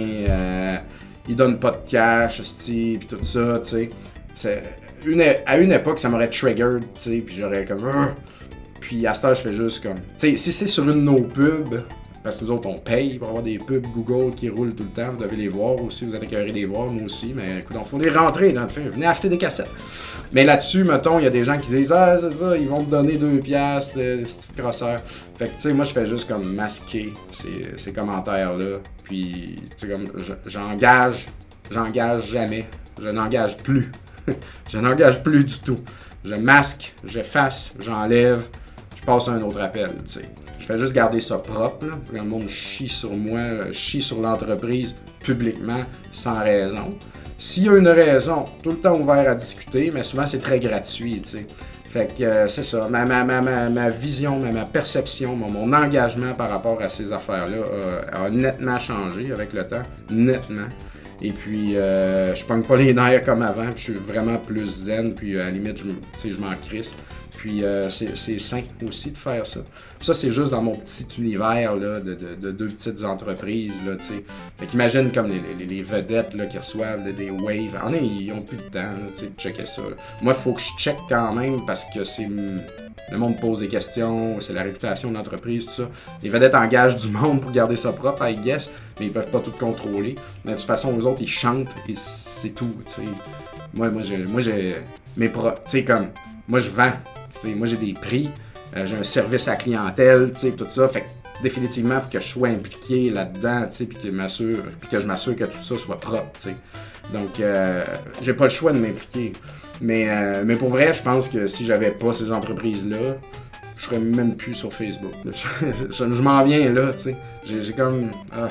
euh, ils donnent pas de cash, puis tout ça, tu sais. C'est, une, à une époque, ça m'aurait triggered, tu sais, puis j'aurais comme... Argh! Puis à ce temps, je fais juste comme... Tu sais, si c'est sur une de nos pubs... Parce que nous autres, on paye pour avoir des pubs Google qui roulent tout le temps. Vous devez les voir aussi. Vous êtes écœurés de les voir, moi aussi. Mais écoute, il faut les rentrer. Là, venez acheter des cassettes. Mais là-dessus, mettons, il y a des gens qui disent « Ah, c'est ça, ils vont me donner deux piastres, des petites crosseurs. » Fait que, tu sais, moi, je fais juste comme masquer ces, ces commentaires-là. Puis, tu sais, comme, j'engage, j'engage jamais. Je n'engage plus. Je n'engage plus du tout. Je masque, j'efface, j'enlève, je passe à un autre appel, tu sais. Je fais juste garder ça propre, là. Le monde chie sur moi, chie sur l'entreprise publiquement, sans raison. S'il y a une raison, tout le temps ouvert à discuter, mais souvent c'est très gratuit, tu sais. Fait que euh, c'est ça, ma, ma, ma, ma, ma vision, ma, ma perception, mon, mon engagement par rapport à ces affaires-là a, a nettement changé avec le temps, nettement. Et puis, euh, je pogne pas les nerfs comme avant, puis je suis vraiment plus zen, puis à la limite, je, je m'en crisse. Puis euh, c'est, c'est sain aussi de faire ça. Puis ça, c'est juste dans mon petit univers là, de, de, de deux petites entreprises. Là, t'sais. Fait qu'imagine comme les, les, les vedettes là, qui reçoivent là, des waves. En ils ont plus de temps là, de checker ça. Là. Moi, il faut que je check quand même parce que c'est le monde pose des questions, c'est la réputation de l'entreprise, tout ça. Les vedettes engagent du monde pour garder ça propre, I guess, mais ils peuvent pas tout contrôler. Mais de toute façon, eux autres, ils chantent et c'est tout. T'sais. Moi, moi, j'ai, moi, j'ai mes pro... Tu sais, comme, moi, je vends. T'sais, moi, j'ai des prix, euh, j'ai un service à la clientèle, tout ça. Fait que définitivement, il faut que je sois impliqué là-dedans, puis que, que je m'assure que tout ça soit propre. T'sais. Donc, euh, j'ai pas le choix de m'impliquer. Mais, euh, mais pour vrai, je pense que si j'avais pas ces entreprises-là, je serais même plus sur Facebook. je, je, je m'en viens là, tu sais. J'ai, j'ai comme... Ah,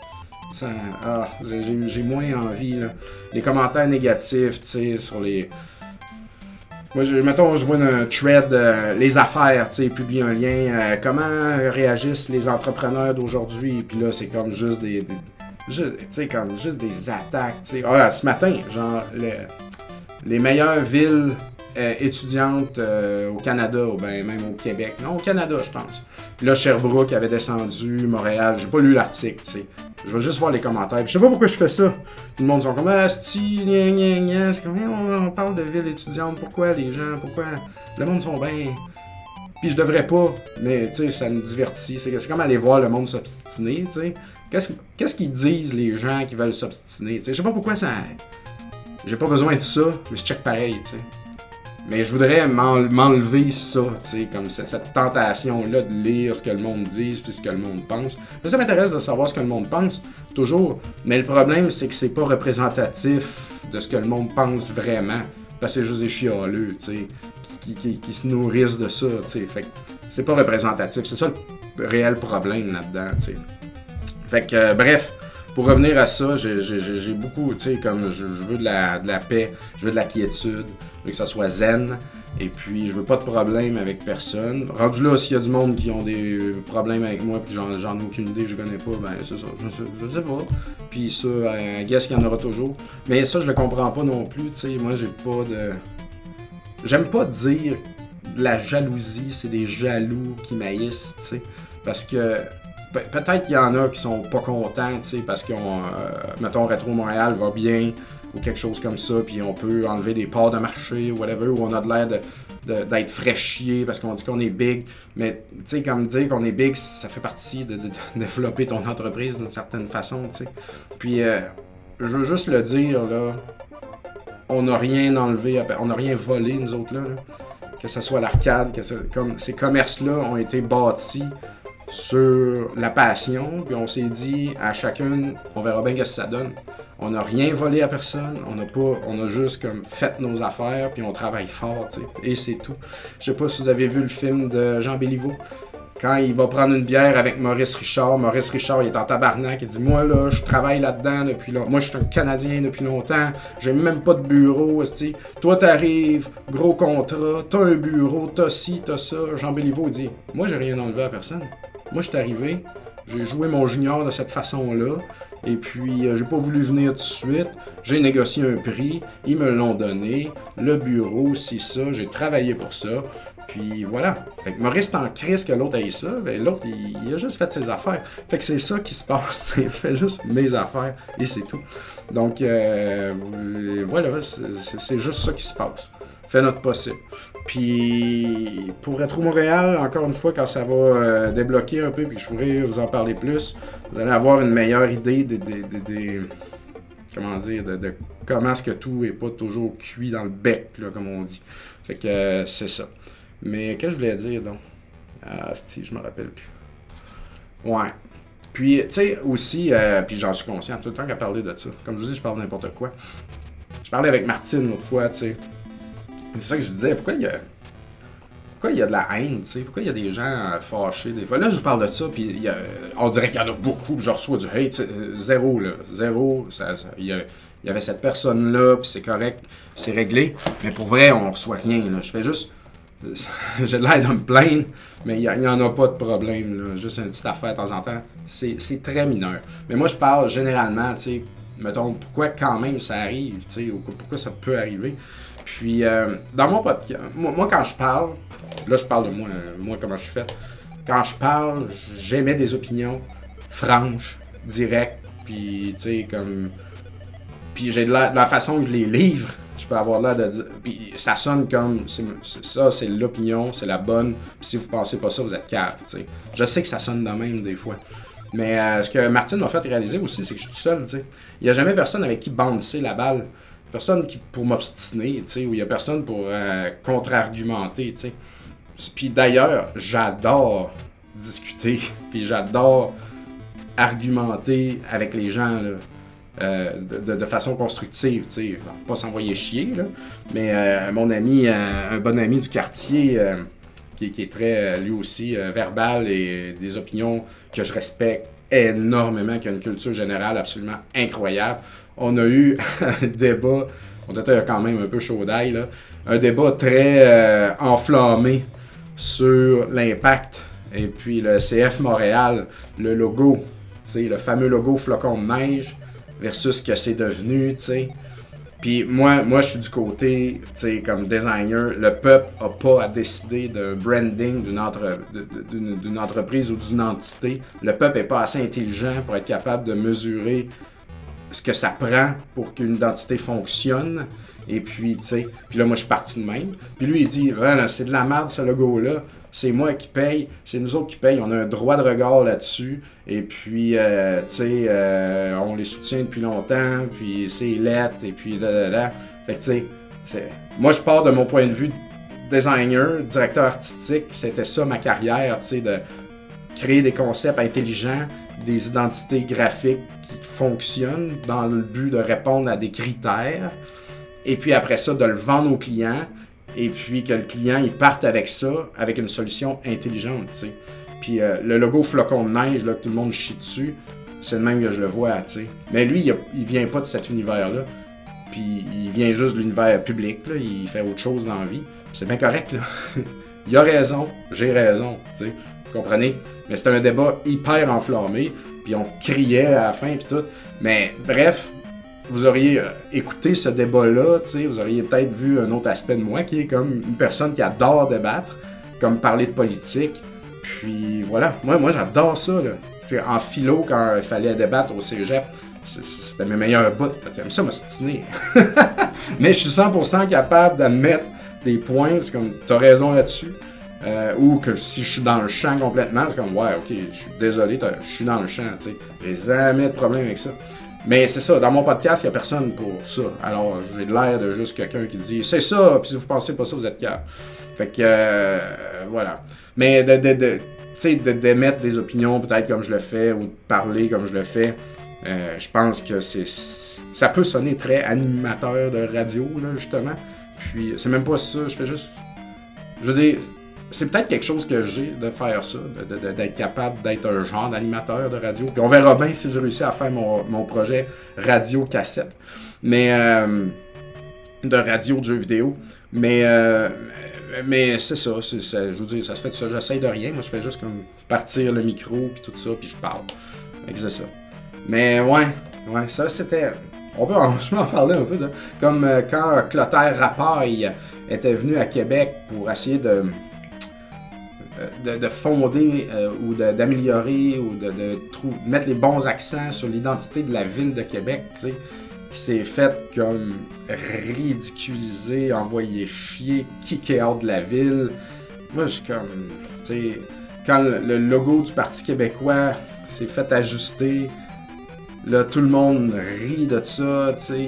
ça, ah, j'ai, j'ai moins envie, là. Les commentaires négatifs, tu sais, sur les... Moi, je, mettons, je vois un thread, euh, les affaires, tu sais, publie un lien, euh, comment réagissent les entrepreneurs d'aujourd'hui, puis là, c'est comme juste des, des tu sais, comme juste des attaques, tu sais. Ah, ce matin, genre, le, les meilleures villes euh, étudiantes euh, au Canada, ou ben même au Québec, non, au Canada, je pense. Puis là, Sherbrooke avait descendu, Montréal, j'ai pas lu l'article, tu sais. Je vais juste voir les commentaires. Puis je sais pas pourquoi je fais ça. Tout le monde sont comme ah, sti, gna gna gna. C'est comme on, on parle de ville étudiante. Pourquoi les gens, pourquoi le monde sont bien. Puis je devrais pas, mais tu sais, ça me divertit. C'est, c'est comme aller voir le monde s'obstiner, tu sais. Qu'est-ce, qu'est-ce qu'ils disent les gens qui veulent s'obstiner, tu sais. Je sais pas pourquoi ça. J'ai pas besoin de ça, mais je check pareil, tu sais. Mais je voudrais m'enlever ça, tu sais, comme cette, cette tentation-là de lire ce que le monde dit puis ce que le monde pense. Ça, ça m'intéresse de savoir ce que le monde pense, toujours. Mais le problème, c'est que c'est pas représentatif de ce que le monde pense vraiment. Parce que c'est juste des chialeux, tu sais, qui, qui, qui, qui se nourrissent de ça, tu sais. Fait que c'est pas représentatif. C'est ça le réel problème là-dedans, tu sais. Fait que, euh, bref. Pour revenir à ça, j'ai, j'ai, j'ai beaucoup, tu sais, comme je, je veux de la, de la paix, je veux de la quiétude, je veux que ça soit zen, et puis je veux pas de problème avec personne. Rendu là, s'il y a du monde qui ont des problèmes avec moi, puis j'en, j'en ai aucune idée, je connais pas, ben c'est ça, je sais, je sais pas. Puis ça, I guess qu'il y en aura toujours. Mais ça, je le comprends pas non plus, tu sais, moi j'ai pas de... J'aime pas dire de la jalousie, c'est des jaloux qui m'haïssent, tu sais, parce que... Peut-être qu'il y en a qui sont pas contents, tu sais, parce qu'on, euh, mettons, Rétro Montréal va bien, ou quelque chose comme ça, puis on peut enlever des parts de marché, ou whatever, où on a de l'air de, de, d'être fraîchier, parce qu'on dit qu'on est big, mais, tu sais, comme dire qu'on est big, ça fait partie de, de, de développer ton entreprise d'une certaine façon, tu sais. Puis, euh, je veux juste le dire, là, on n'a rien enlevé, on n'a rien volé, nous autres, là, là. Que ce soit l'arcade, que ce, comme ces commerces-là ont été bâtis sur la passion, puis on s'est dit à chacune, on verra bien ce que ça donne. On n'a rien volé à personne, on n'a pas, on a juste comme fait nos affaires, puis on travaille fort, tu sais, et c'est tout. Je sais pas si vous avez vu le film de Jean Béliveau, quand il va prendre une bière avec Maurice Richard, Maurice Richard il est en tabarnak, il dit moi là, je travaille là-dedans depuis longtemps, moi je suis un Canadien depuis longtemps, j'ai même pas de bureau, esti. Toi t'arrives, gros contrat, t'as un bureau, t'as ci, t'as ça. Jean Béliveau il dit moi j'ai rien enlevé à personne. Moi, je suis arrivé, j'ai joué mon junior de cette façon-là, et puis euh, j'ai pas voulu venir tout de suite. J'ai négocié un prix, ils me l'ont donné, le bureau, c'est ça, j'ai travaillé pour ça, puis voilà. Fait que Maurice est en crise que l'autre ait ça, ben l'autre, il, il a juste fait ses affaires. Fait que c'est ça qui se passe, il fait juste mes affaires, et c'est tout. Donc, euh, voilà, c'est, c'est juste ça qui se passe. Fait notre possible. Puis pour Rétro Montréal, encore une fois, quand ça va euh, débloquer un peu, puis je pourrais vous en parler plus, vous allez avoir une meilleure idée des, des, des, des comment dire, de, de comment est-ce que tout est pas toujours cuit dans le bec, là, comme on dit. Fait que euh, c'est ça. Mais qu'est-ce que je voulais dire donc? Ah, si, je me rappelle plus. Ouais. Puis, tu sais, aussi, euh, puis j'en suis conscient tout le temps qu'à parler de ça. Comme je vous dis, je parle de n'importe quoi. Je parlais avec Martine l'autre fois, tu sais. C'est ça que je disais, pourquoi il y a, pourquoi il y a de la haine, tu sais, pourquoi il y a des gens fâchés des fois. Là, je parle de ça, puis il y a, on dirait qu'il y en a beaucoup, puis je reçois du hate, zéro, là, zéro, ça, ça, il, y a, il y avait cette personne-là, puis c'est correct, c'est réglé, mais pour vrai, on reçoit rien, là, je fais juste, j'ai l'air de me plaindre, mais il n'y en a pas de problème, là, juste une petite affaire de temps en temps, c'est, c'est très mineur. Mais moi, je parle généralement, tu sais, mettons, pourquoi quand même ça arrive, tu sais, ou pourquoi ça peut arriver. Puis, euh, dans mon podcast, moi, moi, quand je parle, là, je parle de moi, euh, moi, comment je suis fait. Quand je parle, j'émets des opinions franches, directes, puis, tu sais, comme... Puis, j'ai de la, de la façon que je les livre, je peux avoir l'air de dire... Puis, ça sonne comme... C'est, c'est ça, c'est l'opinion, c'est la bonne, puis si vous pensez pas ça, vous êtes cave, tu sais. Je sais que ça sonne de même, des fois. Mais euh, ce que Martine m'a fait réaliser aussi, c'est que je suis tout seul, tu sais. Il n'y a jamais personne avec qui bouncer la balle. Personne qui, pour m'obstiner, tu sais, ou il n'y a personne pour euh, contre-argumenter, tu sais. Puis d'ailleurs, j'adore discuter, puis j'adore argumenter avec les gens, là, euh, de, de, de façon constructive, tu sais. Pas s'envoyer chier, là, mais euh, mon ami, euh, un bon ami du quartier, euh, qui, qui est très, lui aussi, euh, verbal et des opinions que je respecte énormément, qui a une culture générale absolument incroyable. On a eu un débat, on était quand même un peu chaud d'ail, là, un débat très euh, enflammé sur l'impact et puis le C F Montréal, le logo, tu sais, le fameux logo flocon de neige versus ce que c'est devenu, tu sais. Puis moi, moi, je suis du côté, tu sais, comme designer, le peuple n'a pas à décider d'un branding d'une, entre, d'une, d'une entreprise ou d'une entité. Le peuple n'est pas assez intelligent pour être capable de mesurer ce que ça prend pour qu'une identité fonctionne. Et puis, tu sais, puis là, moi, je suis parti de même. Puis lui, il dit, voilà, c'est de la merde, ce logo-là. C'est moi qui paye, c'est nous autres qui paye. On a un droit de regard là-dessus. Et puis, euh, tu sais, euh, on les soutient depuis longtemps. Puis c'est lettre. Et puis, là, là, là. Fait que, tu sais, c'est... moi, je pars de mon point de vue de designer, directeur artistique. C'était ça ma carrière, tu sais, de créer des concepts intelligents, des identités graphiques qui fonctionnent dans le but de répondre à des critères. Et puis après ça, de le vendre aux clients. Et puis que le client, il parte avec ça, avec une solution intelligente, tu sais. Puis euh, le logo flocon de neige, là, que tout le monde chie dessus, c'est le même que je le vois, tu sais. Mais lui, il, a, il vient pas de cet univers-là. Puis il vient juste de l'univers public, là. Il fait autre chose dans la vie. C'est bien correct, là. Il a raison, j'ai raison, tu sais. Vous comprenez? Mais c'était un débat hyper enflammé. Puis on criait à la fin, puis tout. Mais bref... Vous auriez écouté ce débat-là, t'sais, vous auriez peut-être vu un autre aspect de moi qui est comme une personne qui adore débattre, comme parler de politique. Puis voilà, moi, moi j'adore ça. Là. T'sais, en philo, quand il fallait débattre au cégep, c'était mes meilleurs bouts. J'aime ça m'ostiner. Mais je suis cent pour cent capable d'admettre des points, c'est comme, t'as raison là-dessus. Euh, ou que si je suis dans le champ complètement, c'est comme, ouais, ok, je suis désolé, je suis dans le champ, tu sais. J'ai jamais de problème avec ça. Mais c'est ça, dans mon podcast, il n'y a personne pour ça. Alors, j'ai l'air de juste quelqu'un qui dit « c'est ça, puis si vous pensez pas ça, vous êtes calme. » Fait que, euh, voilà. Mais de, de, de, de, d'émettre des opinions, peut-être comme je le fais, ou de parler comme je le fais, euh, je pense que c'est ça peut sonner très animateur de radio, là, justement. Puis, c'est même pas ça, je fais juste... Je veux dire... C'est peut-être quelque chose que j'ai de faire ça, de, de, d'être capable d'être un genre d'animateur de radio. Puis on verra bien si j'ai réussi à faire mon, mon projet radio cassette, mais euh, de radio de jeux vidéo. Mais euh, mais c'est ça, c'est, c'est, je vous dis, ça se fait tout ça. J'essaye de rien, moi je fais juste comme partir le micro puis tout ça, puis je parle. Fait que c'est ça. Mais ouais, ouais, ça c'était. On peut en, je peux en parler un peu de. Comme euh, quand Clotaire Rapaille était venu à Québec pour essayer de. De, de fonder euh, ou de, d'améliorer ou de, de trou- mettre les bons accents sur l'identité de la ville de Québec, tu sais, qui s'est fait comme ridiculiser, envoyer chier, kicker out de la ville. Moi, je suis comme, tu sais, quand le, le logo du Parti québécois s'est fait ajuster, là, tout le monde rit de ça, tu sais,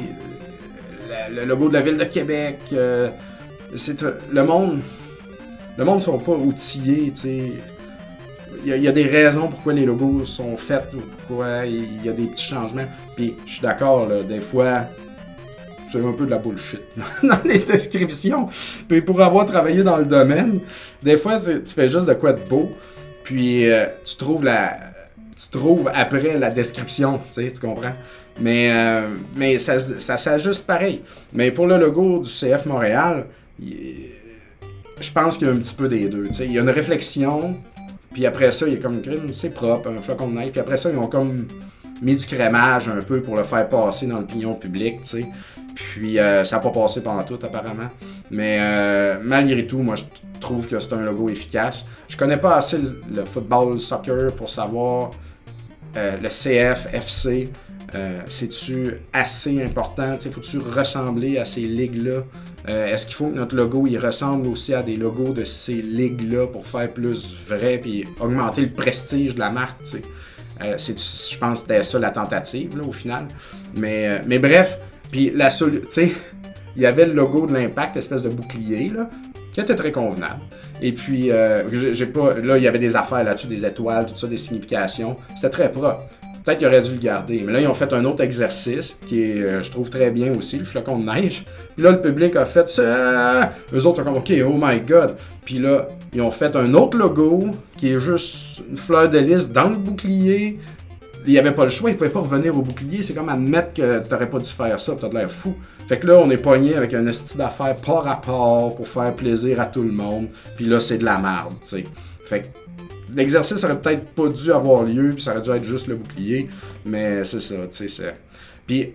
le, le logo de la ville de Québec, euh, c'est le monde... Le monde ne sont pas outillés, tu sais. Il y, y a des raisons pourquoi les logos sont faits ou pourquoi il y a des petits changements. Puis je suis d'accord, là, des fois, c'est un peu de la bullshit dans les descriptions. Puis pour avoir travaillé dans le domaine, des fois, tu fais juste de quoi de beau, puis euh, tu trouves la... Tu trouves après la description, tu sais, tu comprends? Mais, euh, mais ça, ça s'ajuste pareil. Mais pour le logo du C F Montréal, il, je pense qu'il y a un petit peu des deux. T'sais. Il y a une réflexion, puis après ça, il y a comme une c'est propre, un flocon de neige, puis après ça, ils ont comme mis du crémage un peu pour le faire passer dans l'opinion publique, t'sais. Puis euh, ça n'a pas passé pendant tout, apparemment. Mais euh, malgré tout, moi, je trouve que c'est un logo efficace. Je connais pas assez le, le football, le soccer pour savoir euh, le C F, F C. Euh, c'est-tu assez important? T'sais, faut-tu ressembler à ces ligues-là? Euh, est-ce qu'il faut que notre logo il ressemble aussi à des logos de ces ligues-là pour faire plus vrai et augmenter le prestige de la marque? Euh, c'est, je pense que c'était ça la tentative là, au final. Mais, euh, mais bref, puis la solution, il y avait le logo de l'Impact, l'espèce de bouclier, là, qui était très convenable. Et puis, euh, j'ai, j'ai pas, là, il y avait des affaires là-dessus, des étoiles, tout ça, des significations. C'était très propre. Peut-être qu'ils auraient dû le garder. Mais là, ils ont fait un autre exercice qui est, euh, je trouve très bien aussi, le flocon de neige. Puis là, le public a fait ça. Eux autres sont comme, OK, oh my God. Puis là, ils ont fait un autre logo qui est juste une fleur de lys dans le bouclier. Il n'y avait pas le choix, ils ne pouvaient pas revenir au bouclier. C'est comme admettre que tu n'aurais pas dû faire ça, tu as de l'air fou. Fait que là, on est pogné avec un esti d'affaires pas rapport pour faire plaisir à tout le monde. Puis là, c'est de la merde, tu sais. Fait que l'exercice aurait peut-être pas dû avoir lieu, puis ça aurait dû être juste le bouclier, mais c'est ça, tu sais, c'est... Puis,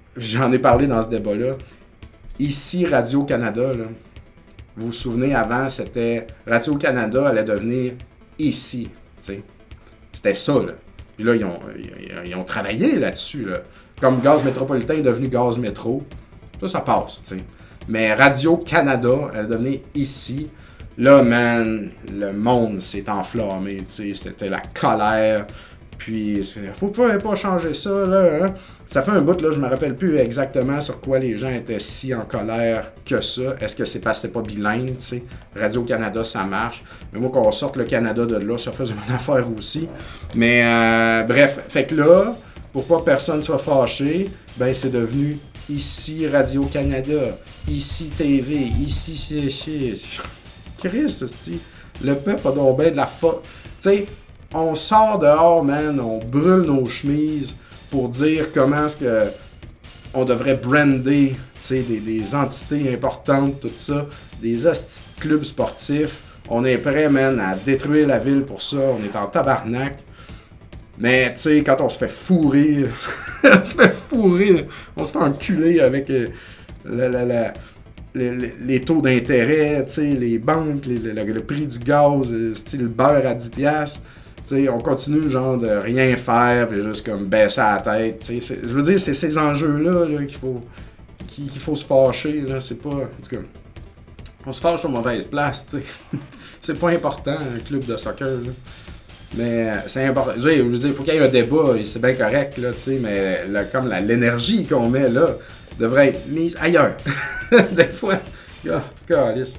j'en ai parlé dans ce débat-là. Ici, Radio-Canada, là, vous vous souvenez, avant, c'était Radio-Canada allait devenir ici. T'sais. C'était ça, là. Puis là, ils ont, ils, ils ont travaillé là-dessus, là. Comme Gaz Métropolitain est devenu Gaz Métro. Ça, ça passe, tu sais. Mais Radio-Canada, elle est devenue ici. Là, man, le monde s'est enflammé, tu sais. C'était la colère. Puis, faut pas, pas changer ça, là. Hein? Ça fait un bout, là, je me rappelle plus exactement sur quoi les gens étaient si en colère que ça. Est-ce que c'est parce que c'était pas bilingue, tu sais? Radio-Canada, ça marche. Mais moi, qu'on sorte le Canada de là, ça faisait mon affaire aussi. Mais, euh, bref, fait que là, pour pas que personne soit fâché, ben, c'est devenu ici Radio-Canada, ici T V, ici C. Christ, c'ti. Le peuple a donc ben de la fa... Tu sais, on sort dehors, man, on brûle nos chemises pour dire comment est-ce que on devrait brander, tu sais, des, des entités importantes, tout ça, des hosties de clubs sportifs. On est prêt, man, à détruire la ville pour ça. On est en tabarnak. Mais, tu sais, quand on se fait fourrer, on se fait fourrer, on se fait enculer avec euh, la, la, la, les, les, les taux d'intérêt, tu sais, les banques, les, le, le prix du gaz, le style beurre à dix piastres. T'sais, on continue genre de rien faire puis juste comme baisser la tête. Je veux dire, c'est ces enjeux-là là, qu'il faut qu'il, qu'il faut se fâcher. Là. C'est pas. En tout cas, on se fâche aux mauvaises places. T'sais. C'est pas important, un club de soccer. Là. Mais c'est important. Je veux dire, il faut qu'il y ait un débat, et c'est bien correct, là, mais là, comme la, l'énergie qu'on met là devrait être mise ailleurs. Des fois. Oh, calice.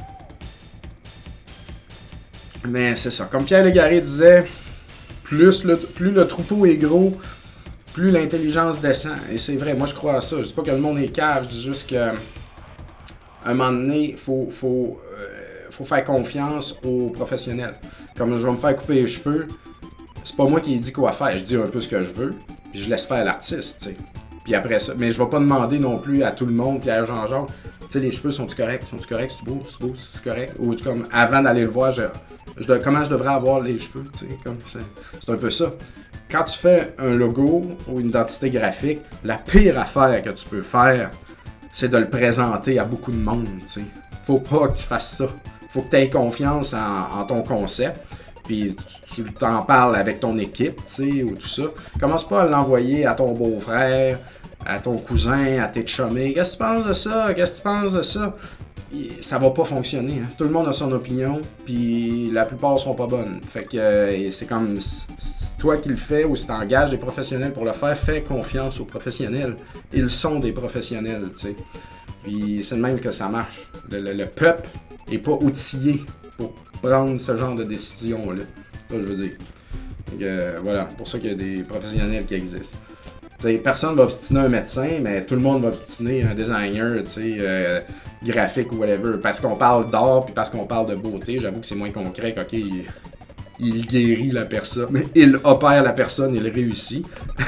Mais c'est ça. Comme Pierre Légaré disait, plus le, plus le troupeau est gros, plus l'intelligence descend. Et c'est vrai, moi je crois à ça. Je dis pas que le monde est cave, je dis juste que à un moment donné, il faut, faut, euh, faut faire confiance aux professionnels. Comme je vais me faire couper les cheveux, c'est pas moi qui dis quoi faire. Je dis un peu ce que je veux, puis je laisse faire l'artiste, tu sais. Puis après ça, mais je vais pas demander non plus à tout le monde, Pierre Jean-Jacques, tu sais, les cheveux sont-tu corrects? Sont-tu corrects? C'est beau? C'est beau? C'est correct? Ou comme, avant d'aller le voir, je, je, comment je devrais avoir les cheveux? Tu sais, comme, c'est, c'est un peu ça. Quand tu fais un logo ou une identité graphique, la pire affaire que tu peux faire, c'est de le présenter à beaucoup de monde, tu sais. Faut pas que tu fasses ça. Faut que tu aies confiance en, en ton concept. Puis tu, tu t'en parles avec ton équipe, tu sais, ou tout ça. Commence pas à l'envoyer à ton beau-frère, à ton cousin, à tes chumés. Qu'est-ce que tu penses de ça? Qu'est-ce que tu penses de ça? Ça va pas fonctionner. Hein. Tout le monde a son opinion, puis la plupart sont pas bonnes. Fait que euh, c'est comme c'est toi qui le fais ou si t'engages des professionnels pour le faire, fais confiance aux professionnels. Ils sont des professionnels, tu sais. Puis c'est de même que ça marche. Le, le, le peuple est pas outillé pour prendre ce genre de décision-là. Ça, je veux dire. Donc, euh, voilà, pour ça qu'il y a des professionnels qui existent. T'sais, personne va obstiner un médecin, mais tout le monde va obstiner un designer, euh, graphique ou whatever. Parce qu'on parle d'art puis parce qu'on parle de beauté, j'avoue que c'est moins concret qu'ok, il, il guérit la personne, il opère la personne, il réussit.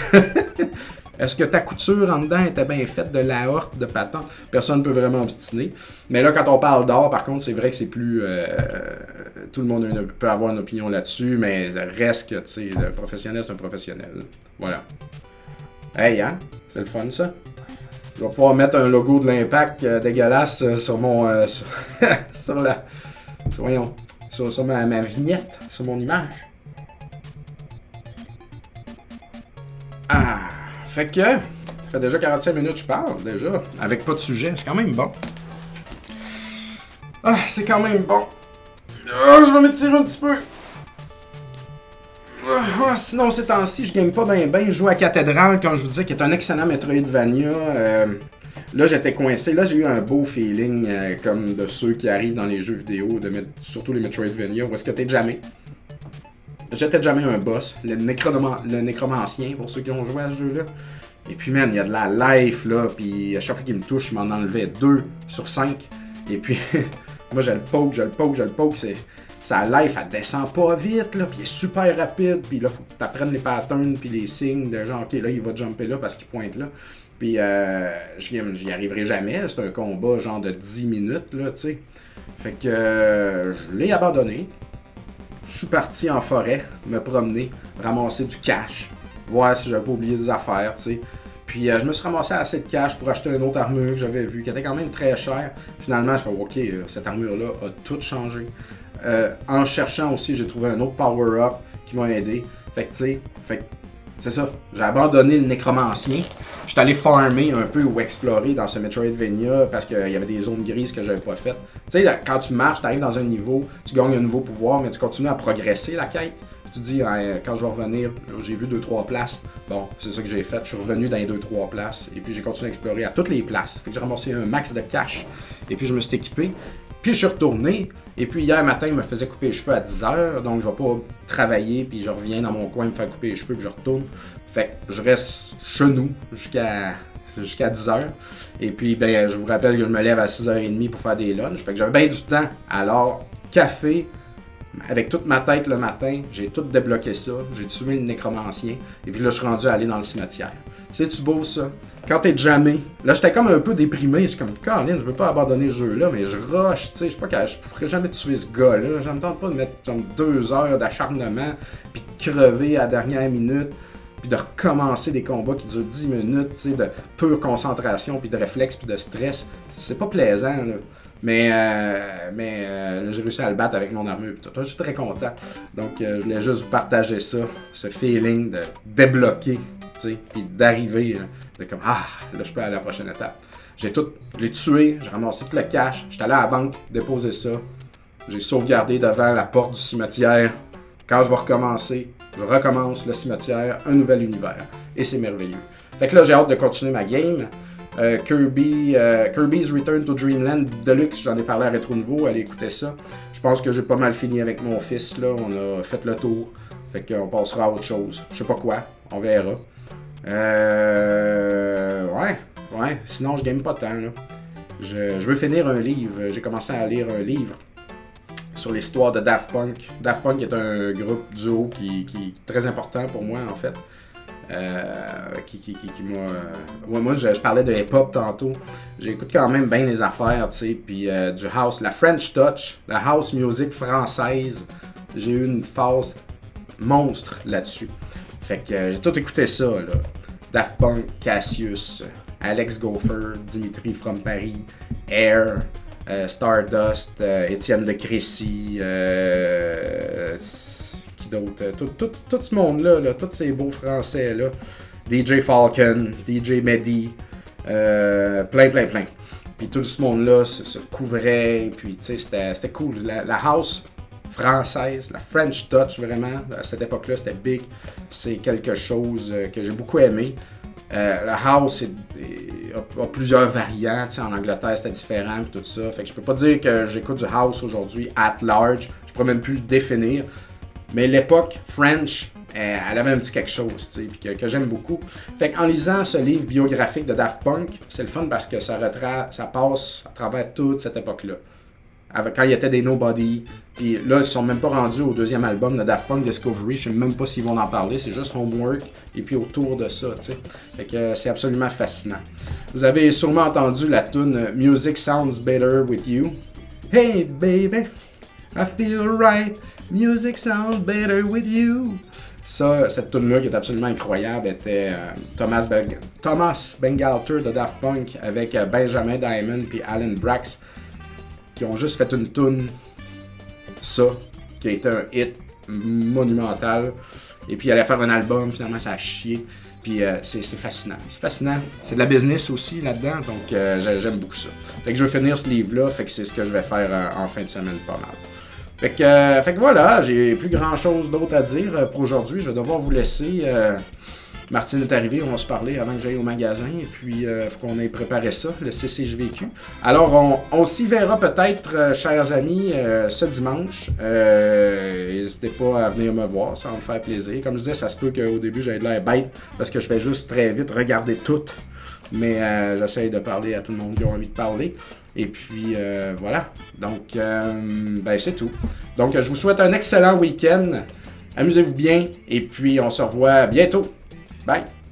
Est-ce que ta couture en dedans était bien faite de la horte, de patente? Personne ne peut vraiment obstiner. Mais là, quand on parle d'art, par contre, c'est vrai que c'est plus... Euh, tout le monde une, peut avoir une opinion là-dessus, mais reste que, tu sais, le professionnel, c'est un professionnel. Voilà. Hey, hein? C'est le fun, ça? Je vais pouvoir mettre un logo de l'Impact euh, dégueulasse euh, sur mon... Euh, sur, sur la... Voyons. Sur, sur ma, ma vignette, sur mon image. Ah... Fait que, ça fait déjà quarante-cinq minutes que je parle, déjà, avec pas de sujet. C'est quand même bon. Ah, c'est quand même bon. Ah, je vais m'étirer un petit peu. Ah, sinon, ces temps-ci, je gagne pas bien bien. Je joue à Cathédrale, comme je vous disais, qui est un excellent Metroidvania. Euh, là, j'étais coincé. Là, j'ai eu un beau feeling, euh, comme de ceux qui arrivent dans les jeux vidéo, de met- surtout les Metroidvania, où est-ce que t'es jamais. J'étais jamais un boss, le, nécroman- le nécromancien, pour ceux qui ont joué à ce jeu-là. Et puis, man, il y a de la life, là, puis à chaque fois qu'il me touche, je m'en enlevais deux sur cinq. Et puis, moi, je le poke, je le poke, je le poke, c'est... Sa life, elle descend pas vite, là, puis il est super rapide, puis là, faut que tu apprennes les patterns, puis les signes de genre, ok, là, il va jumper là parce qu'il pointe là. Puis, euh, j'y arriverai jamais, c'est un combat genre de dix minutes, là, tu sais. Fait que, euh, je l'ai abandonné. Je suis parti en forêt, me promener, ramasser du cash, voir si j'avais pas oublié des affaires, tu sais. Puis euh, je me suis ramassé assez de cash pour acheter une autre armure que j'avais vue, qui était quand même très chère. Finalement, je suis comme, ok, cette armure-là a tout changé. Euh, en cherchant aussi, j'ai trouvé un autre power-up qui m'a aidé. Fait que tu sais, fait que c'est ça. J'ai abandonné le nécromancien. Je suis allé farmer un peu ou explorer dans ce Metroidvania parce qu'il y avait des zones grises que j'avais pas faites. Tu sais, quand tu marches, tu arrives dans un niveau, tu gagnes un nouveau pouvoir, mais tu continues à progresser la quête. Tu te dis, hein, quand je vais revenir, j'ai vu deux trois places. Bon, c'est ça que j'ai fait. Je suis revenu dans les deux trois places. Et puis j'ai continué à explorer à toutes les places. Fait que j'ai ramassé un max de cash. Et puis je me suis équipé. Puis je suis retourné. Et puis hier matin, il me faisait couper les cheveux à dix heures. Donc je vais pas travailler. Puis je reviens dans mon coin me faire couper les cheveux. Puis je retourne. Fait que je reste chez nous jusqu'à jusqu'à dix heures. Et puis ben, je vous rappelle que je me lève à six heures trente pour faire des lunchs. Fait que j'avais bien du temps. Alors, café. Avec toute ma tête le matin, j'ai tout débloqué ça, j'ai tué le nécromancien, et puis là je suis rendu à aller dans le cimetière. C'est-tu beau ça? Quand t'es jamais, là j'étais comme un peu déprimé, je suis comme, Colin, je veux pas abandonner le jeu là, mais je rush, tu sais, je sais pas que je pourrais jamais tuer ce gars-là, je me tente pas de mettre comme deux heures d'acharnement, puis de crever à la dernière minute, puis de recommencer des combats qui durent dix minutes, tu sais, de pure concentration, puis de réflexe, puis de stress, c'est pas plaisant là. Mais, euh, mais euh, j'ai réussi à le battre avec mon armure. Je suis très content. Donc, euh, je voulais juste vous partager ça, ce feeling de débloquer, tu sais, puis d'arriver, là, de comme, ah, là, je peux aller à la prochaine étape. J'ai tout, je l'ai tué, j'ai ramassé tout le cash, j'étais allé à la banque déposer ça. J'ai sauvegardé devant la porte du cimetière. Quand je vais recommencer, je recommence le cimetière, un nouvel univers. Et c'est merveilleux. Fait que là, j'ai hâte de continuer ma game. Euh, Kirby, euh, Kirby's Return to Dreamland Deluxe, j'en ai parlé à Rétro Nouveau, allez écouter ça. Je pense que j'ai pas mal fini avec mon fils, là, on a fait le tour, fait qu'on passera à autre chose. Je sais pas quoi, on verra. Euh... Ouais, ouais, sinon je game pas tant, là. Je, je veux finir un livre, j'ai commencé à lire un livre sur l'histoire de Daft Punk. Daft Punk est un groupe duo qui, qui est très important pour moi, en fait. Euh, qui, qui, qui, qui m'a. Euh... Ouais, moi, je, je parlais de hip-hop tantôt. J'écoute quand même bien les affaires, tu sais. Puis euh, du house, la French Touch, la house music française. J'ai eu une phase monstre là-dessus. Fait que euh, j'ai tout écouté ça, là. Daft Punk, Cassius, Alex Gopher, Dimitri from Paris, Air, euh, Stardust, euh, Étienne de Crécy. Euh... D'autres. Tout, tout, tout ce monde-là, là, tous ces beaux Français-là, D J Falcon, D J Mehdi, euh, plein, plein, plein. Puis tout ce monde-là se, se couvrait, puis tu sais, c'était, c'était cool. La, la house française, la French Touch, vraiment, à cette époque-là, c'était big. C'est quelque chose que j'ai beaucoup aimé. Euh, la house est, est, a, a plusieurs variantes, tu sais, en Angleterre c'était différent, puis tout ça. Fait que je peux pas dire que j'écoute du house aujourd'hui at large, je pourrais même plus le définir. Mais l'époque French, euh, elle avait un petit quelque chose, tu sais, puis que, que j'aime beaucoup. Fait qu'en lisant ce livre biographique de Daft Punk, c'est le fun parce que ça retrace, ça passe à travers toute cette époque-là. Avec, quand il y était des Nobody, puis là, ils sont même pas rendus au deuxième album de Daft Punk, Discovery, je sais même pas s'ils vont en parler, c'est juste Homework, et puis autour de ça, tu sais. Fait que euh, c'est absolument fascinant. Vous avez sûrement entendu la tune Music Sounds Better With You. Hey baby, I feel right. Music sounds better with you. Ça, cette tune-là qui est absolument incroyable était euh, Thomas, ben- Thomas Bangalter de Daft Punk avec euh, Benjamin Diamond et Alan Brax qui ont juste fait une tune, ça, qui a été un hit monumental. Et puis il allait faire un album, finalement ça a chié. Puis euh, c'est, c'est fascinant. C'est fascinant. C'est de la business aussi là-dedans, donc euh, j'aime beaucoup ça. Fait que je vais finir ce livre-là, fait que c'est ce que je vais faire euh, en fin de semaine pas mal. Fait que, euh, fait que voilà, j'ai plus grand chose d'autre à dire pour aujourd'hui. Je vais devoir vous laisser. Euh, Martine est arrivée, on va se parler avant que j'aille au magasin. Et puis, il euh, faut qu'on ait préparé ça, le C C J V Q. Alors, on, on s'y verra peut-être, euh, chers amis, euh, ce dimanche. Euh, n'hésitez pas à venir me voir, ça va me faire plaisir. Comme je disais, ça se peut qu'au début, j'aie de l'air bête parce que je fais juste très vite regarder tout. Mais euh, j'essaye de parler à tout le monde qui a envie de parler. Et puis, euh, voilà. Donc, euh, ben, c'est tout. Donc, je vous souhaite un excellent week-end. Amusez-vous bien. Et puis, on se revoit bientôt. Bye!